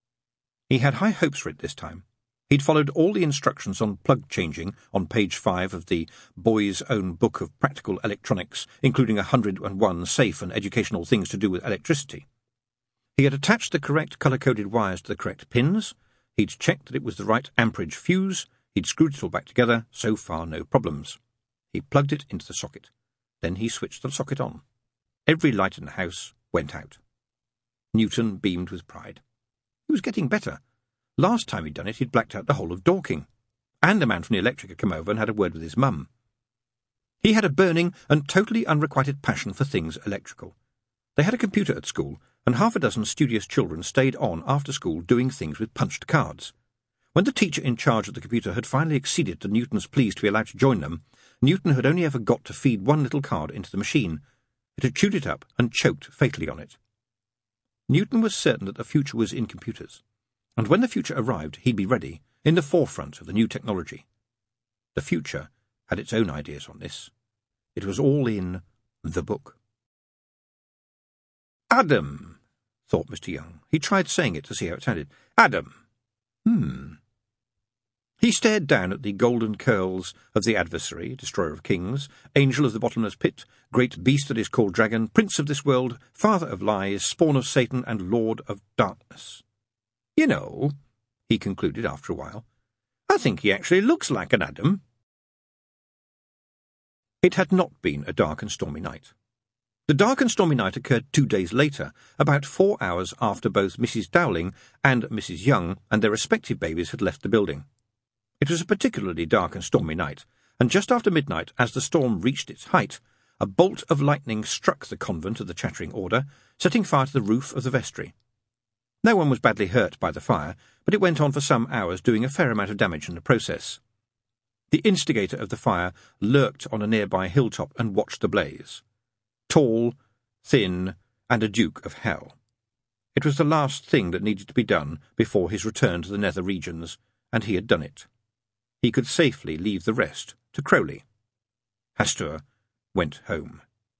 He had high hopes for it this time. He'd followed all the instructions on plug changing on page five of the Boy's Own Book of Practical Electronics, including a hundred and one safe and educational things to do with electricity. He had attached the correct colour-coded wires to the correct pins. He'd checked that it was the right amperage fuse. He'd screwed it all back together. So far, no problems. He plugged it into the socket. Then he switched the socket on. Every light in the house went out. Newton beamed with pride. He was getting better. Last time he'd done it, he'd blacked out the whole of Dorking. And a man from the electric had come over and had a word with his mum. He had a burning and totally unrequited passion for things electrical. They had a computer at school, and half a dozen studious children stayed on after school doing things with punched cards. When the teacher in charge of the computer had finally acceded to Newton's pleas to be allowed to join them, Newton had only ever got to feed one little card into the machine. It had chewed it up and choked fatally on it. Newton was certain that the future was in computers, and when the future arrived, he'd be ready, in the forefront of the new technology. The future had its own ideas on this. It was all in The book. Adam, thought Mister Young. He tried saying it to see how it sounded. Adam. Hmm. He stared down at the golden curls of the adversary, destroyer of kings, angel of the bottomless pit, great beast that is called dragon, prince of this world, father of lies, spawn of Satan, and lord of darkness. You know, he concluded after a while, I think he actually looks like an Adam. It had not been a dark and stormy night. The dark and stormy night occurred two days later, about four hours after both Missus Dowling and Missus Young and their respective babies had left the building. It was a particularly dark and stormy night, and just after midnight, as the storm reached its height, a bolt of lightning struck the convent of the Chattering Order, setting fire to the roof of the vestry. No one was badly hurt by the fire, but it went on for some hours, doing a fair amount of damage in the process. The instigator of the fire lurked on a nearby hilltop and watched the blaze. Tall, thin, and a duke of hell. It was the last thing that needed to be done before his return to the nether regions, and he had done it. He could safely leave the rest to Crowley. Hastur went home.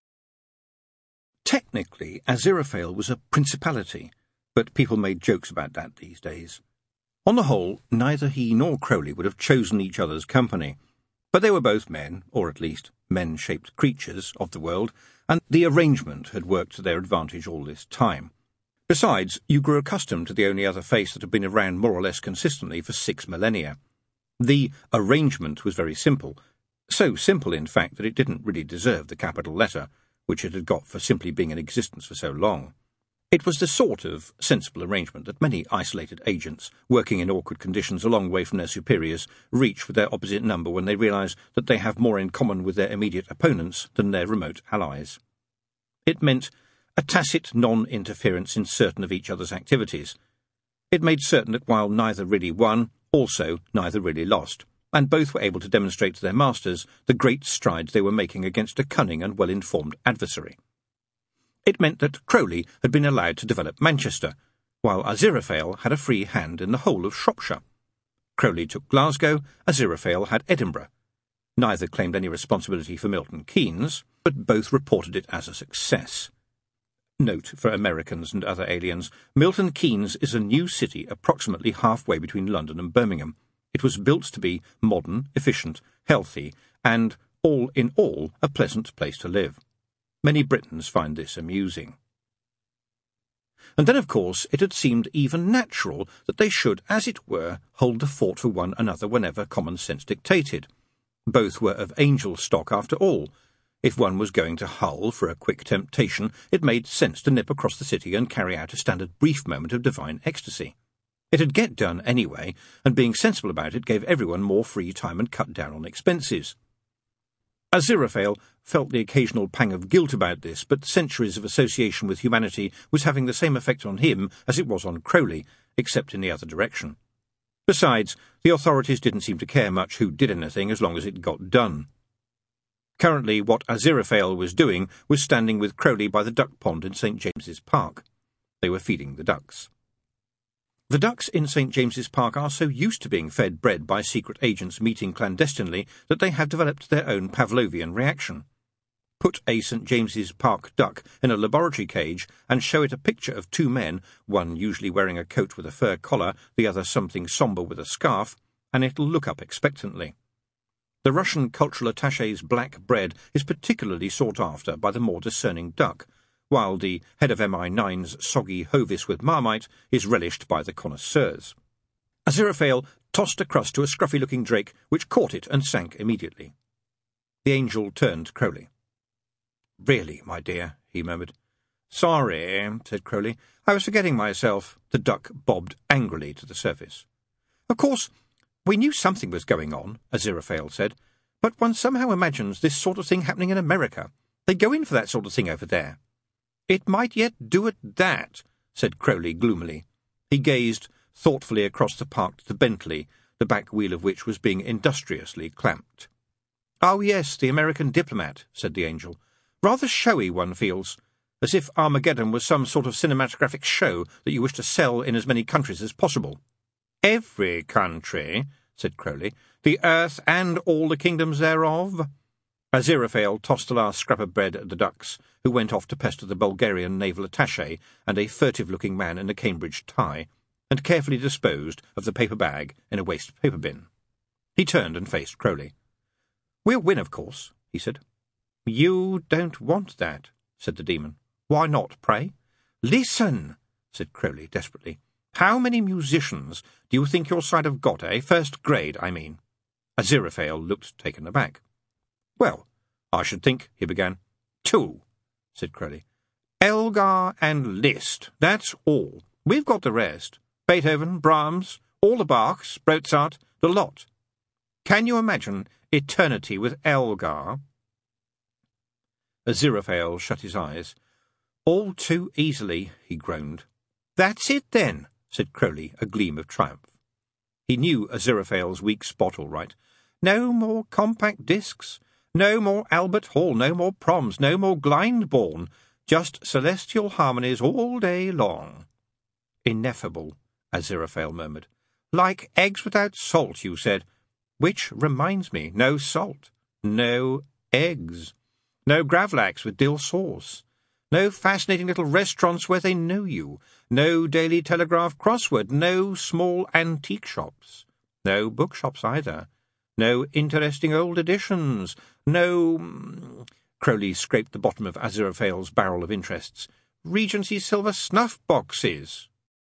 Technically, Aziraphale was a principality, but people made jokes about that these days. On the whole, neither he nor Crowley would have chosen each other's company, but they were both men, or at least men-shaped creatures of the world, and the arrangement had worked to their advantage all this time. Besides, you grew accustomed to the only other face that had been around more or less consistently for six millennia. The arrangement was very simple, so simple, in fact, that it didn't really deserve the capital letter, which it had got for simply being in existence for so long. It was the sort of sensible arrangement that many isolated agents, working in awkward conditions a long way from their superiors, reach with their opposite number when they realise that they have more in common with their immediate opponents than their remote allies. It meant a tacit non-interference in certain of each other's activities. It made certain that while neither really won, also neither really lost, and both were able to demonstrate to their masters the great strides they were making against a cunning and well-informed adversary. It meant that Crowley had been allowed to develop Manchester, while Aziraphale had a free hand in the whole of Shropshire. Crowley took Glasgow, Aziraphale had Edinburgh. Neither claimed any responsibility for Milton Keynes, but both reported it as a success. Note for Americans and other aliens, Milton Keynes is a new city approximately halfway between London and Birmingham. It was built to be modern, efficient, healthy, and, all in all, a pleasant place to live. Many Britons find this amusing. And then, of course, it had seemed even natural that they should, as it were, hold the fort for one another whenever common sense dictated. Both were of angel stock, after all. If one was going to Hull for a quick temptation, it made sense to nip across the city and carry out a standard brief moment of divine ecstasy. It'd get done anyway, and being sensible about it gave everyone more free time and cut down on expenses. Aziraphale felt the occasional pang of guilt about this, but centuries of association with humanity was having the same effect on him as it was on Crowley, except in the other direction. Besides, the authorities didn't seem to care much who did anything as long as it got done. Currently, what Aziraphale was doing was standing with Crowley by the duck pond in Saint James's Park. They were feeding the ducks. The ducks in Saint James's Park are so used to being fed bread by secret agents meeting clandestinely that they have developed their own Pavlovian reaction. Put a Saint James's Park duck in a laboratory cage and show it a picture of two men, one usually wearing a coat with a fur collar, the other something sombre with a scarf, and it'll look up expectantly. The Russian cultural attaché's black bread is particularly sought after by the more discerning duck, while the head of M I nine's soggy Hovis with Marmite is relished by the connoisseurs. Aziraphale tossed a crust to a scruffy-looking drake, which caught it and sank immediately. The angel turned to Crowley. "Really, my dear," he murmured. "Sorry," said Crowley. "I was forgetting myself." The duck bobbed angrily to the surface. "Of course, we knew something was going on," Aziraphale said, "but one somehow imagines this sort of thing happening in America. They go in for that sort of thing over there." "It might yet do at that," said Crowley gloomily. He gazed thoughtfully across the park to the Bentley, the back wheel of which was being industriously clamped. "Oh, yes, the American diplomat," said the angel. "Rather showy, one feels, as if Armageddon was some sort of cinematographic show that you wish to sell in as many countries as possible." "Every country," said Crowley. "The earth and all the kingdoms thereof." Aziraphale tossed the last scrap of bread at the ducks, who went off to pester the Bulgarian naval attaché and a furtive-looking man in a Cambridge tie, and carefully disposed of the paper bag in a waste paper bin. He turned and faced Crowley. "We'll win, of course," he said. "You don't want that," said the demon. "Why not, pray?" "Listen," said Crowley desperately. "How many musicians do you think your side have got, eh? First grade, I mean." Aziraphale looked taken aback. "Well, I should think," he began. "Two," said Crowley. "Elgar and Liszt, that's all. We've got the rest. Beethoven, Brahms, all the Bachs, Mozart, the lot. Can you imagine eternity with Elgar?" Aziraphale shut his eyes. "All too easily," he groaned. "That's it, then," said Crowley, a gleam of triumph. He knew Aziraphale's weak spot all right. "No more compact discs. No more Albert Hall, no more proms, no more Glyndebourne, just celestial harmonies all day long." "Ineffable," Aziraphale murmured. "Like eggs without salt, you said. Which reminds me, no salt, no eggs, no gravlax with dill sauce, no fascinating little restaurants where they know you, no Daily Telegraph crossword, no small antique shops, no bookshops either. No interesting old editions, no—" Crowley scraped the bottom of Aziraphale's barrel of interests. "Regency silver snuff boxes."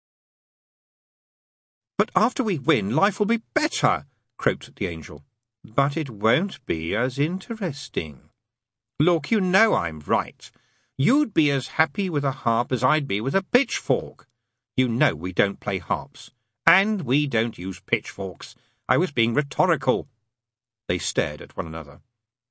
"But after we win, life will be better," croaked the angel. "But it won't be as interesting. Look, you know I'm right. You'd be as happy with a harp as I'd be with a pitchfork. You know we don't play harps, and we don't use pitchforks. I was being rhetorical." They stared at one another.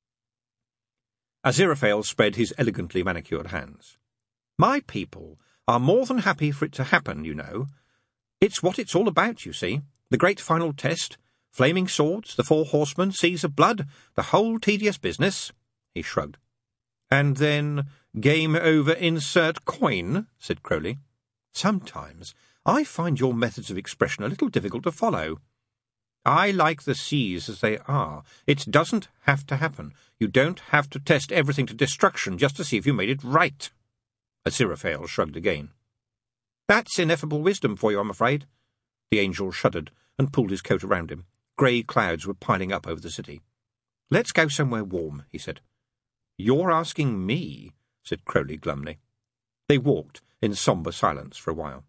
Aziraphale spread his elegantly manicured hands. "My people are more than happy for it to happen, you know. It's what it's all about, you see. The great final test, flaming swords, the four horsemen, seas of blood, the whole tedious business." He shrugged. "And then game over, insert coin," said Crowley. "Sometimes I find your methods of expression a little difficult to follow. I like the seas as they are. It doesn't have to happen. You don't have to test everything to destruction just to see if you made it right." Aziraphale shrugged again. "That's ineffable wisdom for you, I'm afraid." The angel shuddered and pulled his coat around him. Grey clouds were piling up over the city. "Let's go somewhere warm," he said. "You're asking me," said Crowley glumly. They walked in sombre silence for a while.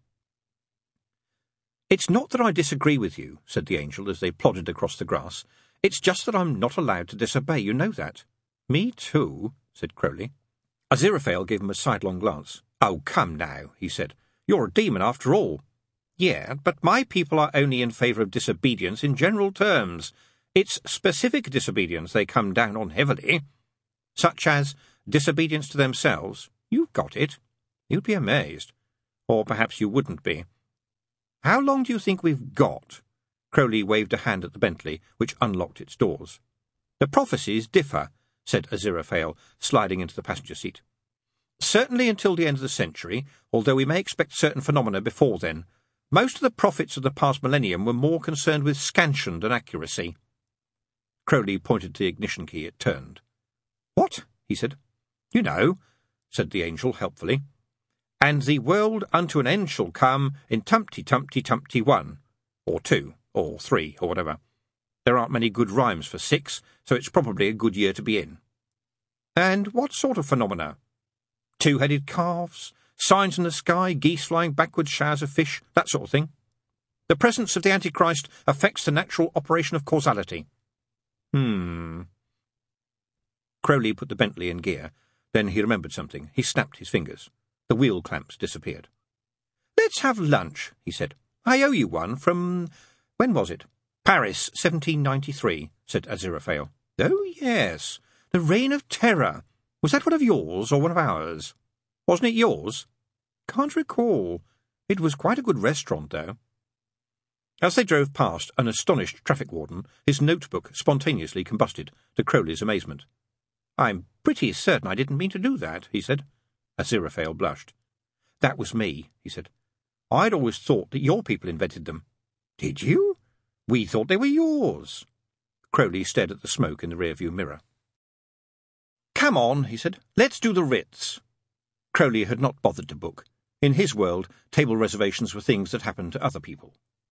"It's not that I disagree with you," said the angel as they plodded across the grass. "It's just that I'm not allowed to disobey, you know that." "Me too," said Crowley. Aziraphale gave him a sidelong glance. "Oh, come now," he said. "You're a demon after all." "Yeah, but my people are only in favour of disobedience in general terms. It's specific disobedience they come down on heavily. Such as disobedience to themselves. You've got it. You'd be amazed. Or perhaps you wouldn't be. How long do you think we've got?" Crowley waved a hand at the Bentley, which unlocked its doors. "The prophecies differ," said Aziraphale, sliding into the passenger seat. "Certainly until the end of the century, although we may expect certain phenomena before then. Most of the prophets of the past millennium were more concerned with scansion than accuracy." Crowley pointed to the ignition key. It turned. "What?" he said. "You know," said the angel helpfully. "And the world unto an end shall come in Tumpty-Tumpty-Tumpty-one, or two, or three, or whatever. There aren't many good rhymes for six, so it's probably a good year to be in." "And what sort of phenomena?" "Two-headed calves, signs in the sky, geese flying backwards, showers of fish, that sort of thing. The presence of the Antichrist affects the natural operation of causality." Hmm. Crowley put the Bentley in gear. Then he remembered something. He snapped his fingers. The wheel clamps disappeared. "Let's have lunch," he said. "I owe you one from... when was it?" "Paris, seventeen ninety-three, said Aziraphale. "Oh, yes. The Reign of Terror. Was that one of yours or one of ours?" "Wasn't it yours?" "Can't recall. It was quite a good restaurant, though." As they drove past an astonished traffic warden, his notebook spontaneously combusted, to Crowley's amazement. "I'm pretty certain I didn't mean to do that," he said. Aziraphale blushed. "That was me," he said. "I'd always thought that your people invented them." "Did you? We thought they were yours." Crowley stared at the smoke in the rearview mirror. "Come on," he said. "Let's do the Ritz." Crowley had not bothered to book. In his world, table reservations were things that happened to other people.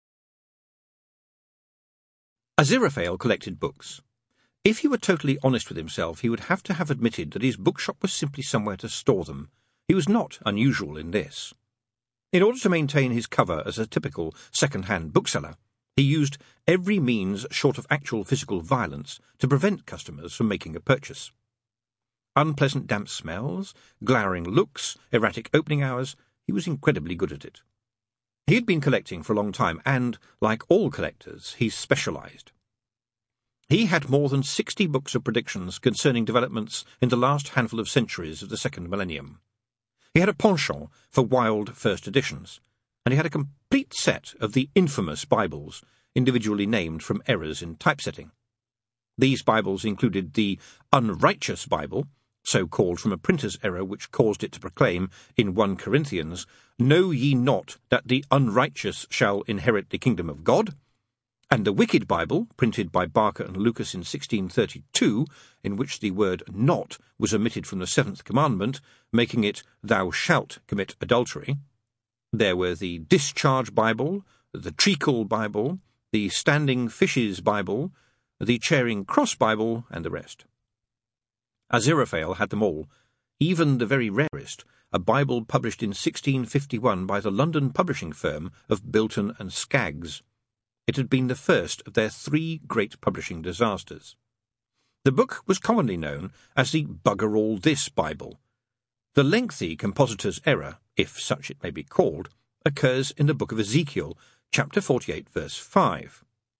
Aziraphale collected books. If he were totally honest with himself, he would have to have admitted that his bookshop was simply somewhere to store them. He was not unusual in this. In order to maintain his cover as a typical second-hand bookseller, he used every means short of actual physical violence to prevent customers from making a purchase. Unpleasant damp smells, glowering looks, erratic opening hours, he was incredibly good at it. He had been collecting for a long time and, like all collectors, he specialised. He had more than sixty books of predictions concerning developments in the last handful of centuries of the second millennium. He had a penchant for wild first editions, and he had a complete set of the infamous Bibles, individually named from errors in typesetting. These Bibles included the Unrighteous Bible, so called from a printer's error which caused it to proclaim in First Corinthians, "Know ye not that the unrighteous shall inherit the kingdom of God?" and the Wicked Bible, printed by Barker and Lucas in sixteen thirty-two, in which the word not was omitted from the seventh commandment, making it "Thou shalt commit adultery." There were the Discharge Bible, the Treacle Bible, the Standing Fishes Bible, the Charing Cross Bible, and the rest. Aziraphale had them all, even the very rarest, a Bible published in sixteen fifty-one by the London publishing firm of Bilton and Skaggs. It had been the first of their three great publishing disasters. The book was commonly known as the Bugger All This Bible. The lengthy compositor's error, if such it may be called, occurs in the book of Ezekiel, chapter forty-eight, verse five.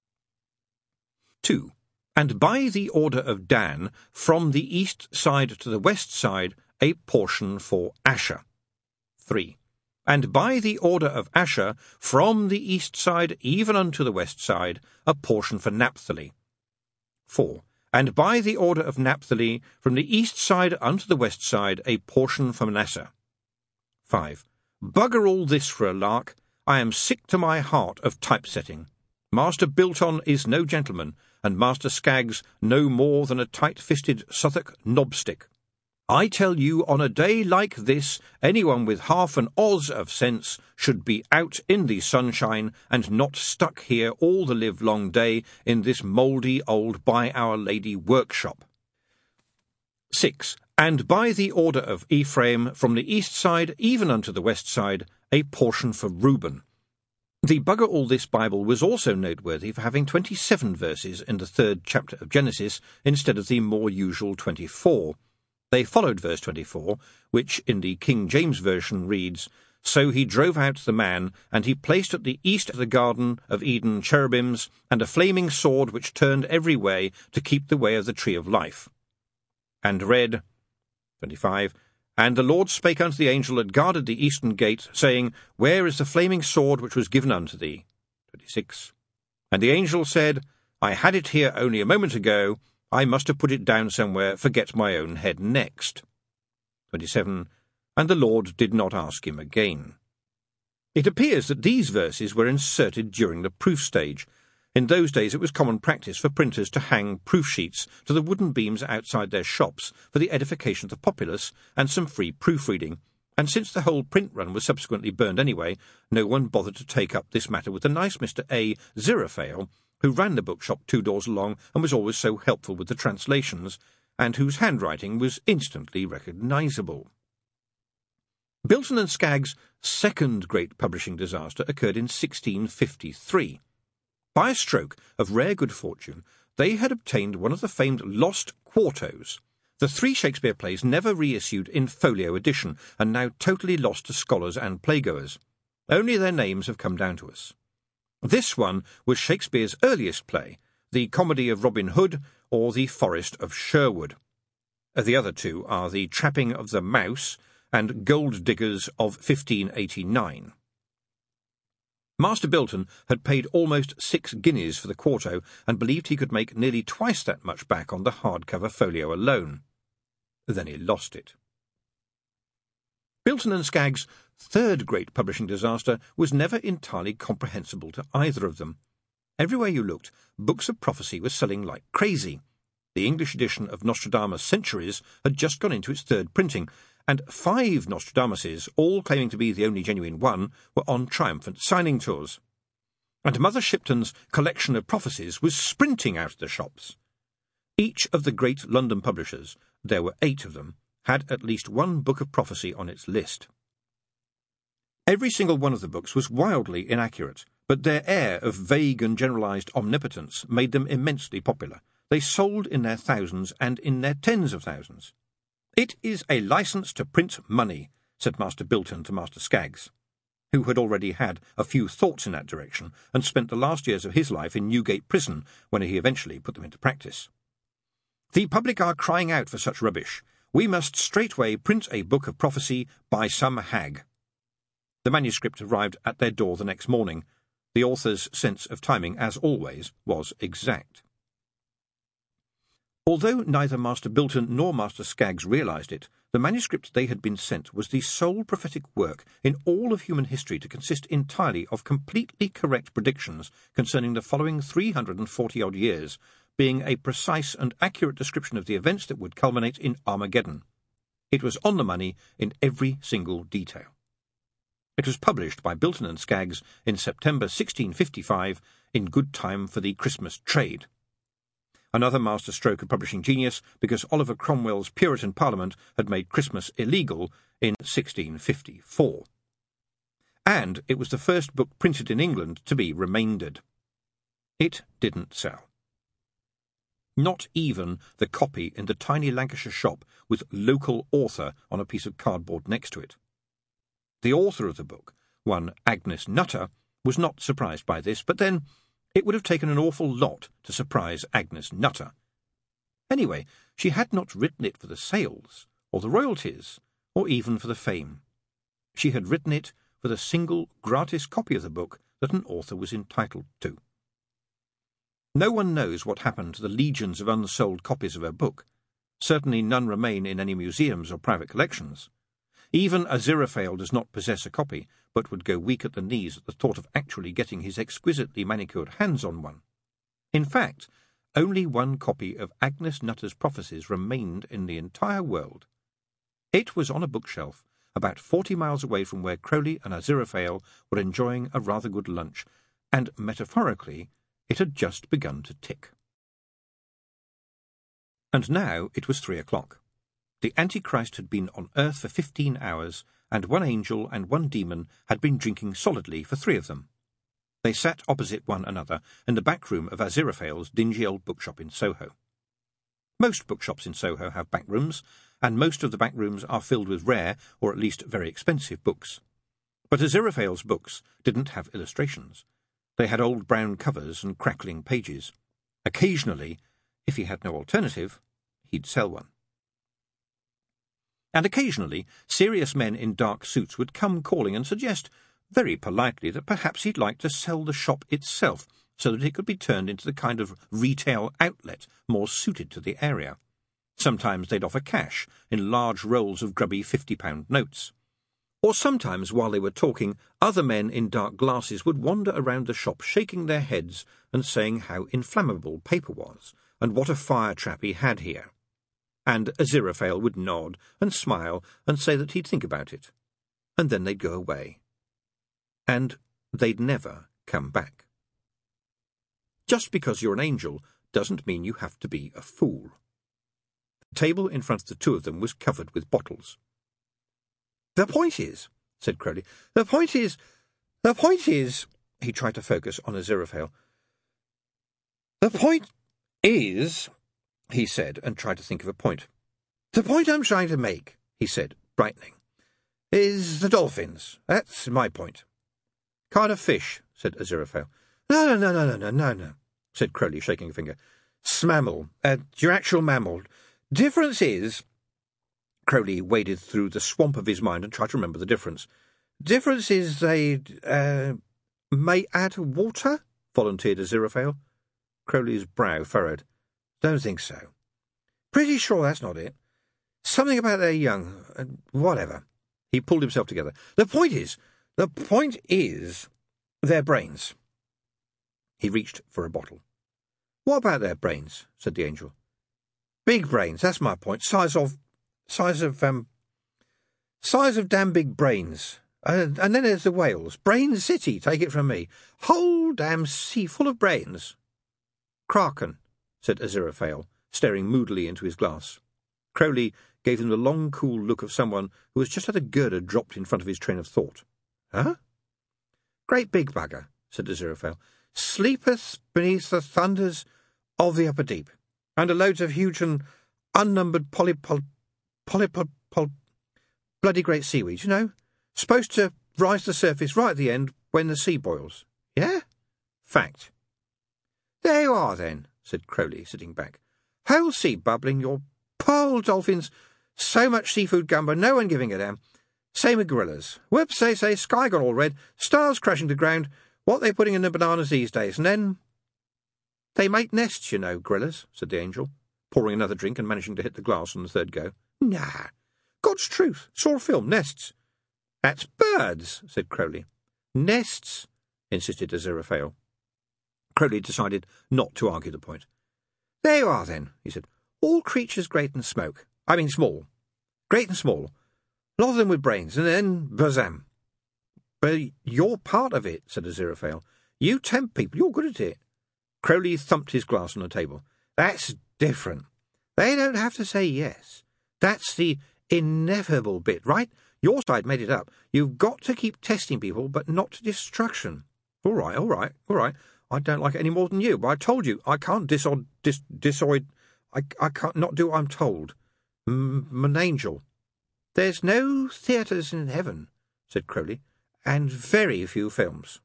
two. And by the order of Dan, from the east side to the west side, a portion for Asher. three. And by the order of Asher, from the east side even unto the west side, a portion for Naphtali. four. And by the order of Naphtali, from the east side unto the west side, a portion for Manasseh. five. Bugger all this for a lark. I am sick to my heart of typesetting. Master Bilton is no gentleman, and Master Skaggs no more than a tight-fisted Southwark knobstick. I tell you, on a day like this, anyone with half an oz of sense should be out in the sunshine and not stuck here all the livelong day in this mouldy old By Our Lady workshop. six. And by the order of Ephraim, from the east side even unto the west side, a portion for Reuben. The Bugger All This Bible was also noteworthy for having twenty-seven verses in the third chapter of Genesis instead of the more usual twenty-four. They followed verse twenty-four, which in the King James Version reads, So he drove out the man, and he placed at the east of the garden of Eden cherubims, and a flaming sword which turned every way to keep the way of the tree of life. And read, twenty-five, And the Lord spake unto the angel that guarded the eastern gate, saying, Where is the flaming sword which was given unto thee? twenty-six. And the angel said, I had it here only a moment ago. I must have put it down somewhere, forget my own head next. twenty-seven. And the Lord did not ask him again. It appears that these verses were inserted during the proof stage. In those days it was common practice for printers to hang proof sheets to the wooden beams outside their shops for the edification of the populace and some free proofreading, and since the whole print run was subsequently burned anyway, no one bothered to take up this matter with the nice Mister A. Aziraphale, who ran the bookshop two doors along and was always so helpful with the translations, and whose handwriting was instantly recognisable. Bilton and Skaggs' second great publishing disaster occurred in sixteen fifty-three. By a stroke of rare good fortune, they had obtained one of the famed lost quartos, the three Shakespeare plays never reissued in folio edition, and now totally lost to scholars and playgoers. Only their names have come down to us. This one was Shakespeare's earliest play, the Comedy of Robin Hood or the Forest of Sherwood. The other two are the Trapping of the Mouse and Gold Diggers of fifteen eighty-nine. Master Bilton had paid almost six guineas for the quarto and believed he could make nearly twice that much back on the hardcover folio alone. Then he lost it. Bilton and Skaggs' third great publishing disaster was never entirely comprehensible to either of them. Everywhere you looked, books of prophecy were selling like crazy. The English edition of Nostradamus' Centuries had just gone into its third printing, and five Nostradamuses, all claiming to be the only genuine one, were on triumphant signing tours. And Mother Shipton's collection of prophecies was sprinting out of the shops. Each of the great London publishers, there were eight of them, had at least one book of prophecy on its list. Every single one of the books was wildly inaccurate, but their air of vague and generalised omnipotence made them immensely popular. They sold in their thousands and in their tens of thousands. "It is a licence to print money," said Master Bilton to Master Skaggs, who had already had a few thoughts in that direction and spent the last years of his life in Newgate Prison when he eventually put them into practice. "The public are crying out for such rubbish. We must straightway print a book of prophecy by some hag." The manuscript arrived at their door the next morning. The author's sense of timing, as always, was exact. Although neither Master Bilton nor Master Skaggs realised it, the manuscript they had been sent was the sole prophetic work in all of human history to consist entirely of completely correct predictions concerning the following three hundred and forty-odd years, being a precise and accurate description of the events that would culminate in Armageddon. It was on the money in every single detail. It was published by Bilton and Skaggs in September sixteen fifty-five, in good time for the Christmas trade. Another master stroke of publishing genius, because Oliver Cromwell's Puritan Parliament had made Christmas illegal in sixteen fifty-four. And it was the first book printed in England to be remaindered. It didn't sell. Not even the copy in the tiny Lancashire shop with "local author" on a piece of cardboard next to it. The author of the book, one Agnes Nutter, was not surprised by this, but then it would have taken an awful lot to surprise Agnes Nutter. Anyway, she had not written it for the sales, or the royalties, or even for the fame. She had written it for the single gratis copy of the book that an author was entitled to. No one knows what happened to the legions of unsold copies of her book. Certainly none remain in any museums or private collections. Even Aziraphale does not possess a copy, but would go weak at the knees at the thought of actually getting his exquisitely manicured hands on one. In fact, only one copy of Agnes Nutter's prophecies remained in the entire world. It was on a bookshelf, about forty miles away from where Crowley and Aziraphale were enjoying a rather good lunch, and, metaphorically, it had just begun to tick. And now it was three o'clock. The Antichrist had been on earth for fifteen hours, and one angel and one demon had been drinking solidly for three of them. They sat opposite one another in the back room of Aziraphale's dingy old bookshop in Soho. Most bookshops in Soho have back rooms, and most of the back rooms are filled with rare, or at least very expensive, books. But Aziraphale's books didn't have illustrations. They had old brown covers and crackling pages. Occasionally, if he had no alternative, he'd sell one. And occasionally, serious men in dark suits would come calling and suggest, very politely, that perhaps he'd like to sell the shop itself, so that it could be turned into the kind of retail outlet more suited to the area. Sometimes they'd offer cash in large rolls of grubby fifty-pound notes. Or sometimes, while they were talking, other men in dark glasses would wander around the shop shaking their heads and saying how inflammable paper was, and what a fire trap he had here. And Aziraphale would nod and smile and say that he'd think about it. And then they'd go away. And they'd never come back. Just because you're an angel doesn't mean you have to be a fool. The table in front of the two of them was covered with bottles. "The point is," said Crowley, "the point is, the point is—" He tried to focus on Aziraphale. "The point is—" he said, and tried to think of a point. "The point I'm trying to make," he said, brightening, "is the dolphins. That's my point." "Kind of fish," said Aziraphale. No, no, no, no, no, no, no, no, said Crowley, shaking a finger. "Smammal. Uh, your actual mammal. Difference is—" Crowley waded through the swamp of his mind and tried to remember the difference. "Difference is they, uh, may add water?" volunteered Aziraphale. Crowley's brow furrowed. "Don't think so. Pretty sure that's not it. Something about their young, uh, whatever." He pulled himself together. "The point is, the point is, their brains." He reached for a bottle. "What about their brains?" said the angel. Big brains, that's my point. Size of, size of, um, size of damn big brains. Uh, and then there's the whales. Brain City, take it from me. Whole damn sea full of brains. Kraken, said Aziraphale, staring moodily into his glass. Crowley gave him the long, cool look of someone who has just had a girder dropped in front of his train of thought. Huh? Great big bugger, said Aziraphale, sleepeth beneath the thunders of the upper deep, under loads of huge and unnumbered polypol... polypol... Poly, bloody great seaweeds, you know, supposed to rise to the surface right at the end when the sea boils. Yeah? Fact. There you are, then, said Crowley, sitting back. Whole sea bubbling, your poor dolphins, so much seafood gumbo, no one giving a damn. Same with gorillas. Whoops, say, say, sky gone all red, stars crashing to ground, what they putting in the bananas these days, and then... They make nests, you know, gorillas, said the angel, pouring another drink and managing to hit the glass on the third go. Nah, God's truth, saw a film, nests. That's birds, said Crowley. Nests, insisted Aziraphale. Crowley decided not to argue the point. There you are, then, he said. All creatures great and smoke. I mean small. Great and small. A lot of them with brains, and then bazam. But you're part of it, said Aziraphale. You tempt people, you're good at it. Crowley thumped his glass on the table. That's different. They don't have to say yes. That's the ineffable bit, right? Your side made it up. You've got to keep testing people, but not to destruction. All right, all right, all right. I don't like it any more than you, but I told you I can't disoid, dis, disoid, I, I can't not do what I'm told. M- I'm an angel. There's no theatres in heaven, said Crowley, and very few films.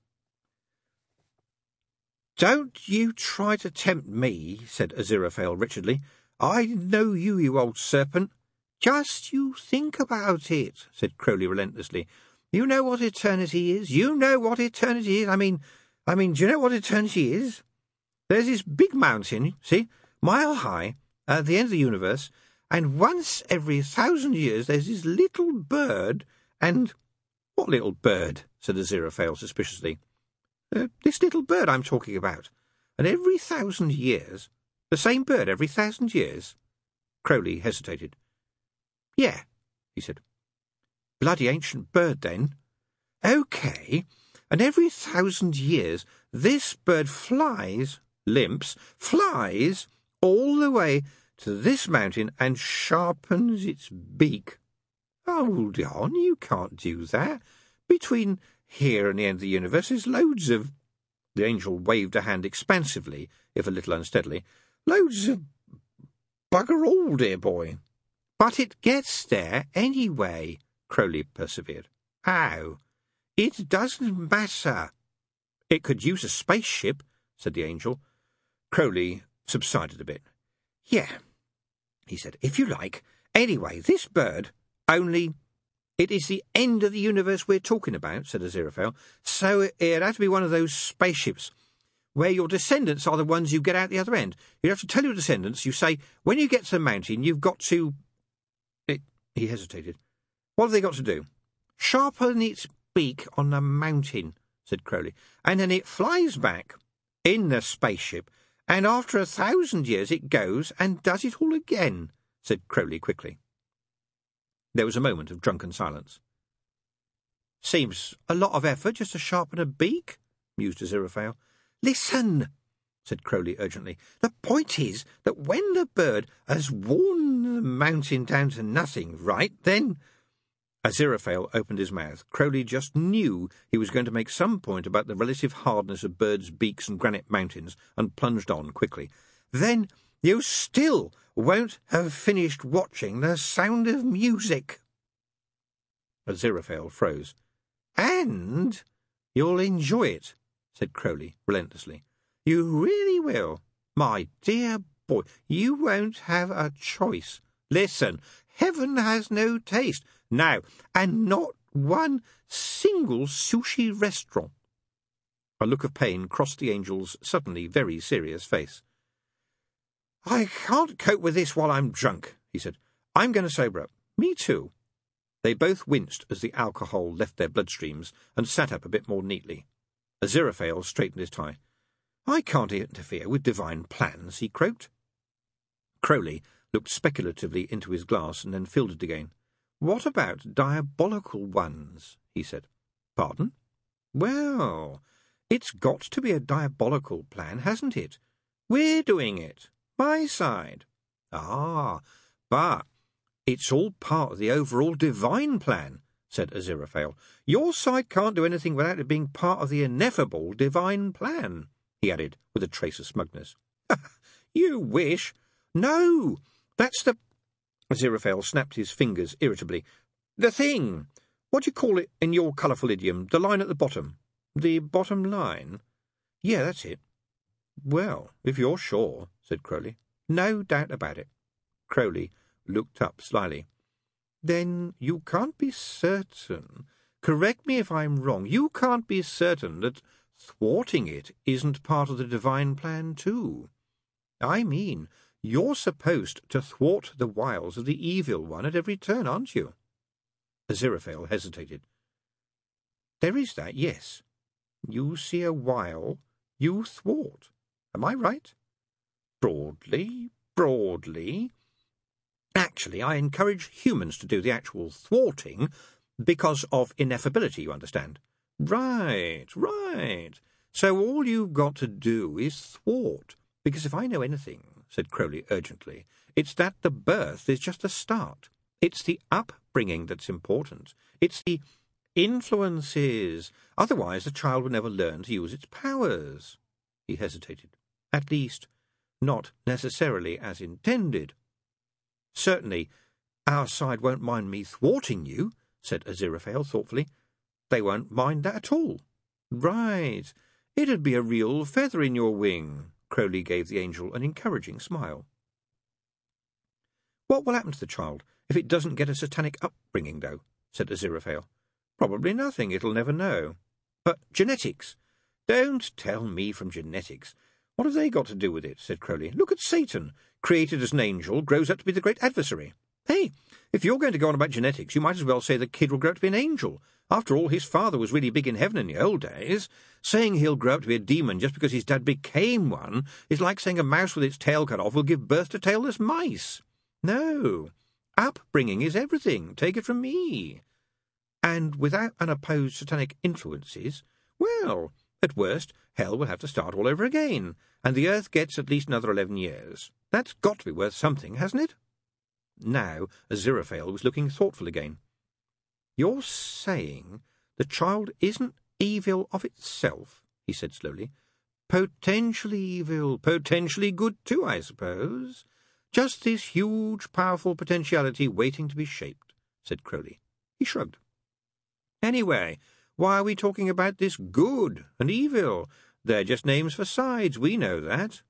Don't you try to tempt me, said Aziraphale richardly. I know you, you old serpent. Just you think about it, said Crowley relentlessly. You know what eternity is? You know what eternity is? I mean, I mean, do you know what eternity is? There's this big mountain, see, mile high, at the end of the universe, and once every thousand years there's this little bird, and... What little bird? Said Aziraphale suspiciously. Uh, this little bird I'm talking about. And every thousand years... The same bird every thousand years? Crowley hesitated. Yeah, he said. Bloody ancient bird, then. OK, and every thousand years this bird flies, limps, flies all the way to this mountain and sharpens its beak. Hold on, you can't do that. Between here and the end of the universe there's loads of... The angel waved a hand expansively, if a little unsteadily. Loads of bugger all, dear boy. But it gets there anyway, Crowley persevered. How? It doesn't matter. It could use a spaceship, said the angel. Crowley subsided a bit. Yeah, he said, if you like. Anyway, this bird, only... It is the end of the universe we're talking about, said Aziraphale, so it'd have to be one of those spaceships where your descendants are the ones you get out the other end. You have to tell your descendants, you say, when you get to the mountain, you've got to... It, he hesitated. What have they got to do? Sharpen its beak on the mountain, said Crowley, and then it flies back in the spaceship, and after a thousand years it goes and does it all again, said Crowley quickly. There was a moment of drunken silence. Seems a lot of effort just to sharpen a beak, mused Aziraphale. Listen, said Crowley urgently. The point is that when the bird has worn the mountain down to nothing, right, then... Aziraphale opened his mouth. Crowley just knew he was going to make some point about the relative hardness of birds' beaks and granite mountains, and plunged on quickly. Then you still won't have finished watching The Sound of Music. Aziraphale froze. And you'll enjoy it, said Crowley relentlessly. You really will. My dear boy, you won't have a choice. Listen, heaven has no taste. Now, and not one single sushi restaurant. A look of pain crossed the angel's suddenly very serious face. I can't cope with this while I'm drunk, he said. I'm going to sober up. Me too. They both winced as the alcohol left their bloodstreams and sat up a bit more neatly. Aziraphale straightened his tie. I can't interfere with divine plans, he croaked. Crowley looked speculatively into his glass and then filled it again. "What about diabolical ones?" he said. "Pardon?" "Well, it's got to be a diabolical plan, hasn't it? We're doing it. My side." "Ah, but it's all part of the overall divine plan," said Aziraphale. "Your side can't do anything without it being part of the ineffable divine plan," he added, with a trace of smugness. "You wish." "No, that's the—" Aziraphale snapped his fingers irritably. "The thing. What do you call it in your colourful idiom? The line at the bottom." "The bottom line?" "Yeah, that's it." "Well, if you're sure," said Crowley. "No doubt about it." Crowley looked up slyly. "Then you can't be certain, correct me if I'm wrong, you can't be certain that thwarting it isn't part of the divine plan too? I mean, you're supposed to thwart the wiles of the evil one at every turn, aren't you?" Aziraphale hesitated. "There is that, yes. You see a wile, you thwart. Am I right?" "Broadly, broadly. Actually, I encourage humans to do the actual thwarting because of ineffability, you understand." "Right, right. So all you've got to do is thwart. Because if I know anything," said Crowley urgently, "it's that the birth is just a start. It's the upbringing that's important. It's the influences. Otherwise the child will never learn to use its powers." He hesitated. "At least, not necessarily as intended." "Certainly, our side won't mind me thwarting you," said Aziraphale thoughtfully. "They won't mind that at all." "Right. It'd be a real feather in your wing." Crowley gave the angel an encouraging smile. "What will happen to the child if it doesn't get a satanic upbringing, though?" said Aziraphale. "Probably nothing. It'll never know." "But genetics—" "Don't tell me from genetics. What have they got to do with it?" said Crowley. "Look at Satan, created as an angel, grows up to be the great adversary. Hey, if you're going to go on about genetics, you might as well say the kid will grow up to be an angel. After all, his father was really big in heaven in the old days. Saying he'll grow up to be a demon just because his dad became one is like saying a mouse with its tail cut off will give birth to tailless mice. No, upbringing is everything, take it from me. And without unopposed satanic influences, well, at worst, hell will have to start all over again, and the earth gets at least another eleven years. That's got to be worth something, hasn't it?" Now Aziraphale was looking thoughtful again. "You're saying the child isn't evil of itself," he said slowly. "Potentially evil, potentially good too, I suppose. Just this huge, powerful potentiality waiting to be shaped," said Crowley. He shrugged. "Anyway, why are we talking about this good and evil? They're just names for sides, we know that."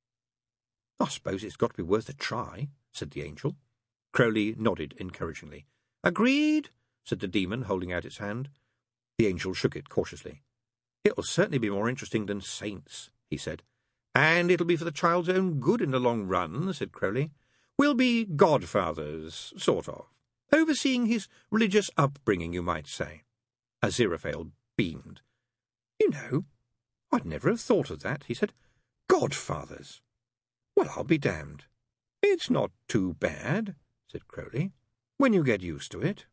"I suppose it's got to be worth a try," said the angel. Crowley nodded encouragingly. "Agreed," said the demon, holding out its hand. The angel shook it cautiously. "It'll certainly be more interesting than saints," he said. "And it'll be for the child's own good in the long run," said Crowley. "We'll be godfathers, sort of. Overseeing his religious upbringing, you might say." Aziraphale beamed. "You know, I'd never have thought of that," he said. "Godfathers! Well, I'll be damned. It's not too bad," said Crowley, "when you get used to it."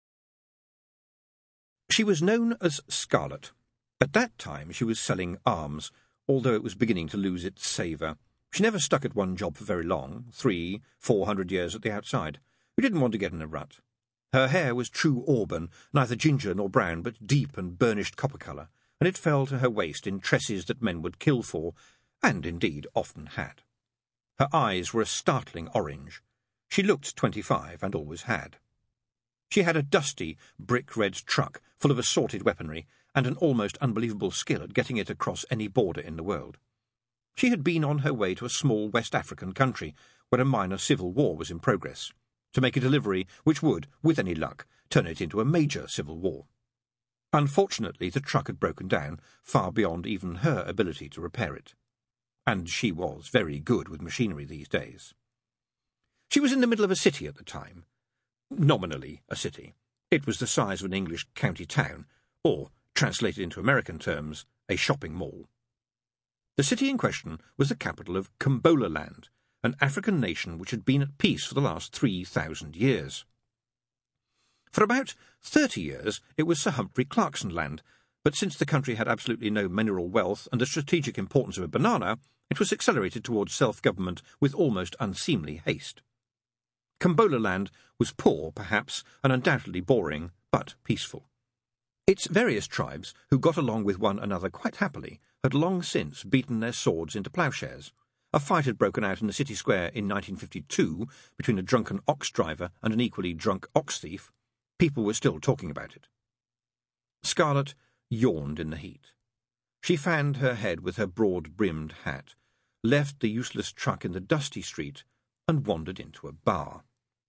She was known as Scarlet. At that time she was selling arms, although it was beginning to lose its savour. She never stuck at one job for very long, three, four hundred years at the outside. We didn't want to get in a rut. Her hair was true auburn, neither ginger nor brown, but deep and burnished copper colour, and it fell to her waist in tresses that men would kill for, and indeed often had. Her eyes were a startling orange. She looked twenty-five, and always had. She had a dusty, brick-red truck full of assorted weaponry, and an almost unbelievable skill at getting it across any border in the world. She had been on her way to a small West African country, where a minor civil war was in progress, to make a delivery which would, with any luck, turn it into a major civil war. Unfortunately, the truck had broken down, far beyond even her ability to repair it. And she was very good with machinery these days. She was in the middle of a city at the time. Nominally a city. It was the size of an English county town, or, translated into American terms, a shopping mall. The city in question was the capital of Kumbola Land, an African nation which had been at peace for the last three thousand years. For about thirty years it was Sir Humphrey Clarkson land, but since the country had absolutely no mineral wealth and the strategic importance of a banana, it was accelerated towards self-government with almost unseemly haste. Kombola land was poor, perhaps, and undoubtedly boring, but peaceful. Its various tribes, who got along with one another quite happily, had long since beaten their swords into ploughshares. A fight had broken out in the city square in nineteen fifty-two between a drunken ox driver and an equally drunk ox thief. People were still talking about it. Scarlet yawned in the heat. She fanned her head with her broad-brimmed hat, left the useless truck in the dusty street, and wandered into a bar.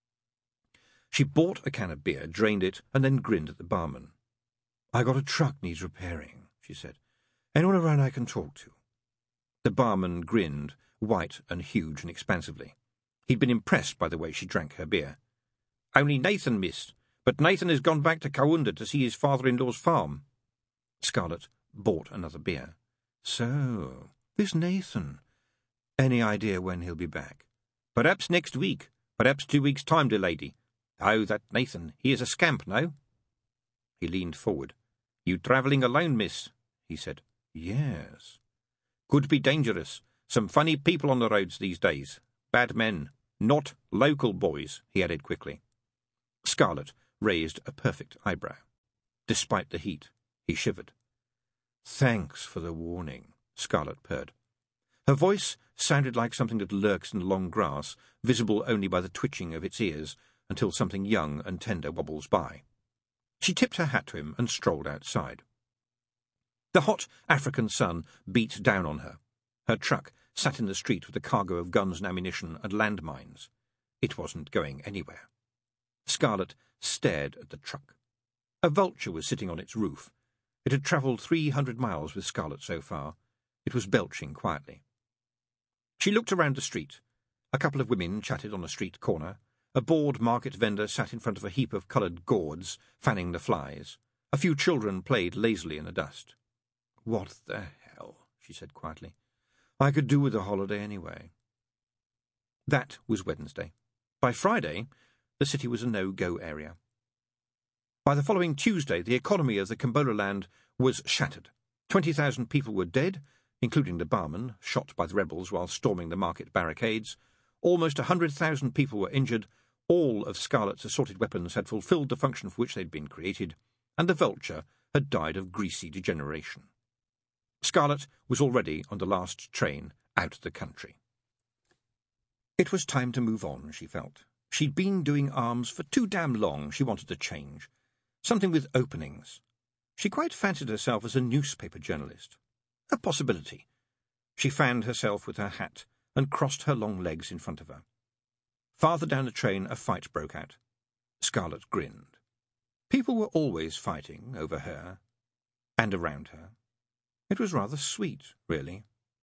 She bought a can of beer, drained it, and then grinned at the barman. "I got a truck needs repairing," she said. "Anyone around I can talk to?" The barman grinned, white and huge and expansively. He'd been impressed by the way she drank her beer. "Only Nathan, miss, but Nathan has gone back to Kaunda to see his father-in-law's farm." Scarlet bought another beer. "So, this Nathan. Any idea when he'll be back?" "Perhaps next week, perhaps two weeks' time, dear lady. Oh, that Nathan, he is a scamp, no?" He leaned forward. "You travelling alone, miss?" he said. "Yes." "Could be dangerous. Some funny people on the roads these days. Bad men. Not local boys," he added quickly. Scarlet raised a perfect eyebrow. Despite the heat, he shivered. "Thanks for the warning," Scarlet purred. Her voice sounded like something that lurks in the long grass, visible only by the twitching of its ears, until something young and tender wobbles by. She tipped her hat to him and strolled outside. The hot African sun beat down on her. Her truck sat in the street with a cargo of guns and ammunition and landmines. It wasn't going anywhere. Scarlet stared at the truck. A vulture was sitting on its roof. It had travelled three hundred miles with Scarlet so far. It was belching quietly. She looked around the street. A couple of women chatted on a street corner. A bored market vendor sat in front of a heap of coloured gourds, fanning the flies. A few children played lazily in the dust. "What the hell?" she said quietly. "I could do with a holiday anyway." That was Wednesday. By Friday, the city was a no-go area. By the following Tuesday, the economy of the Kombola land was shattered. Twenty thousand people were dead, including the barman, shot by the rebels while storming the market barricades. Almost a hundred thousand people were injured. All of Scarlet's assorted weapons had fulfilled the function for which they'd been created, and the vulture had died of greasy degeneration. Scarlet was already on the last train out of the country. It was time to move on, she felt. She'd been doing arms for too damn long. She wanted to change. Something with openings. She quite fancied herself as a newspaper journalist. A possibility. She fanned herself with her hat and crossed her long legs in front of her. Farther down the train, a fight broke out. Scarlet grinned. People were always fighting over her and around her. It was rather sweet, really.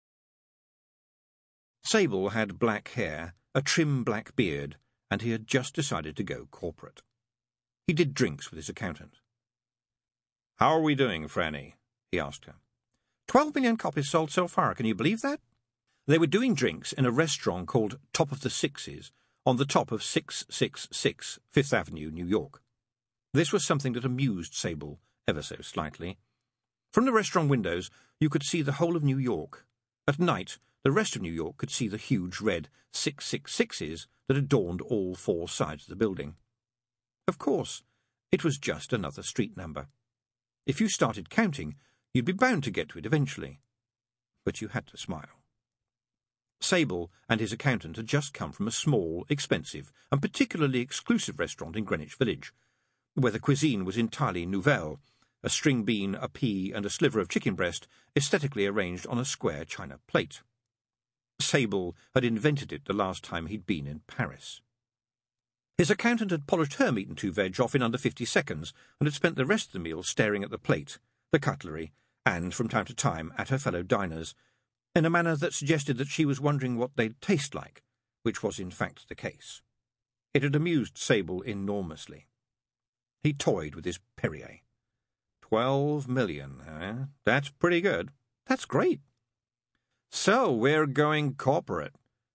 Sable had black hair, a trim black beard, and he had just decided to go corporate. He did drinks with his accountant. "How are we doing, Franny?" he asked her. Twelve million copies sold so far, can you believe that?" They were doing drinks in a restaurant called Top of the Sixes, on the top of six six six Fifth Avenue, New York. This was something that amused Sable, ever so slightly. From the restaurant windows, you could see the whole of New York. At night, the rest of New York could see the huge red six six sixes that adorned all four sides of the building. Of course, it was just another street number. If you started counting, you'd be bound to get to it eventually. But you had to smile. Sable and his accountant had just come from a small, expensive, and particularly exclusive restaurant in Greenwich Village, where the cuisine was entirely nouvelle, a string bean, a pea, and a sliver of chicken breast aesthetically arranged on a square china plate. Sable had invented it the last time he'd been in Paris. His accountant had polished her meat and two veg off in under fifty seconds, and had spent the rest of the meal staring at the plate, the cutlery, and, from time to time, at her fellow diners, in a manner that suggested that she was wondering what they'd taste like, which was in fact the case. It had amused Sable enormously. He toyed with his Perrier. Twelve million, eh? That's pretty good. That's great. So we're going corporate.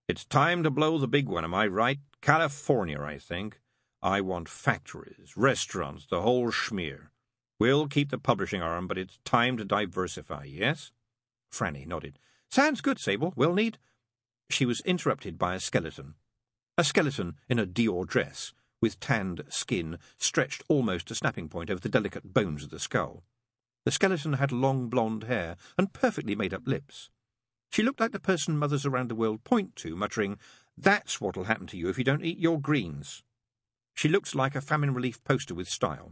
It's time to blow the big one, am I right? California, I think. I want factories, restaurants, the whole schmear. We'll keep the publishing arm, but it's time to diversify, yes?" Franny nodded. "Sounds good, Sable. We'll need—" She was interrupted by a skeleton. A skeleton in a Dior dress, with tanned skin stretched almost to snapping point over the delicate bones of the skull. The skeleton had long blonde hair and perfectly made-up lips. She looked like the person mothers around the world point to, muttering, "That's what'll happen to you if you don't eat your greens." She looked like a famine relief poster with style.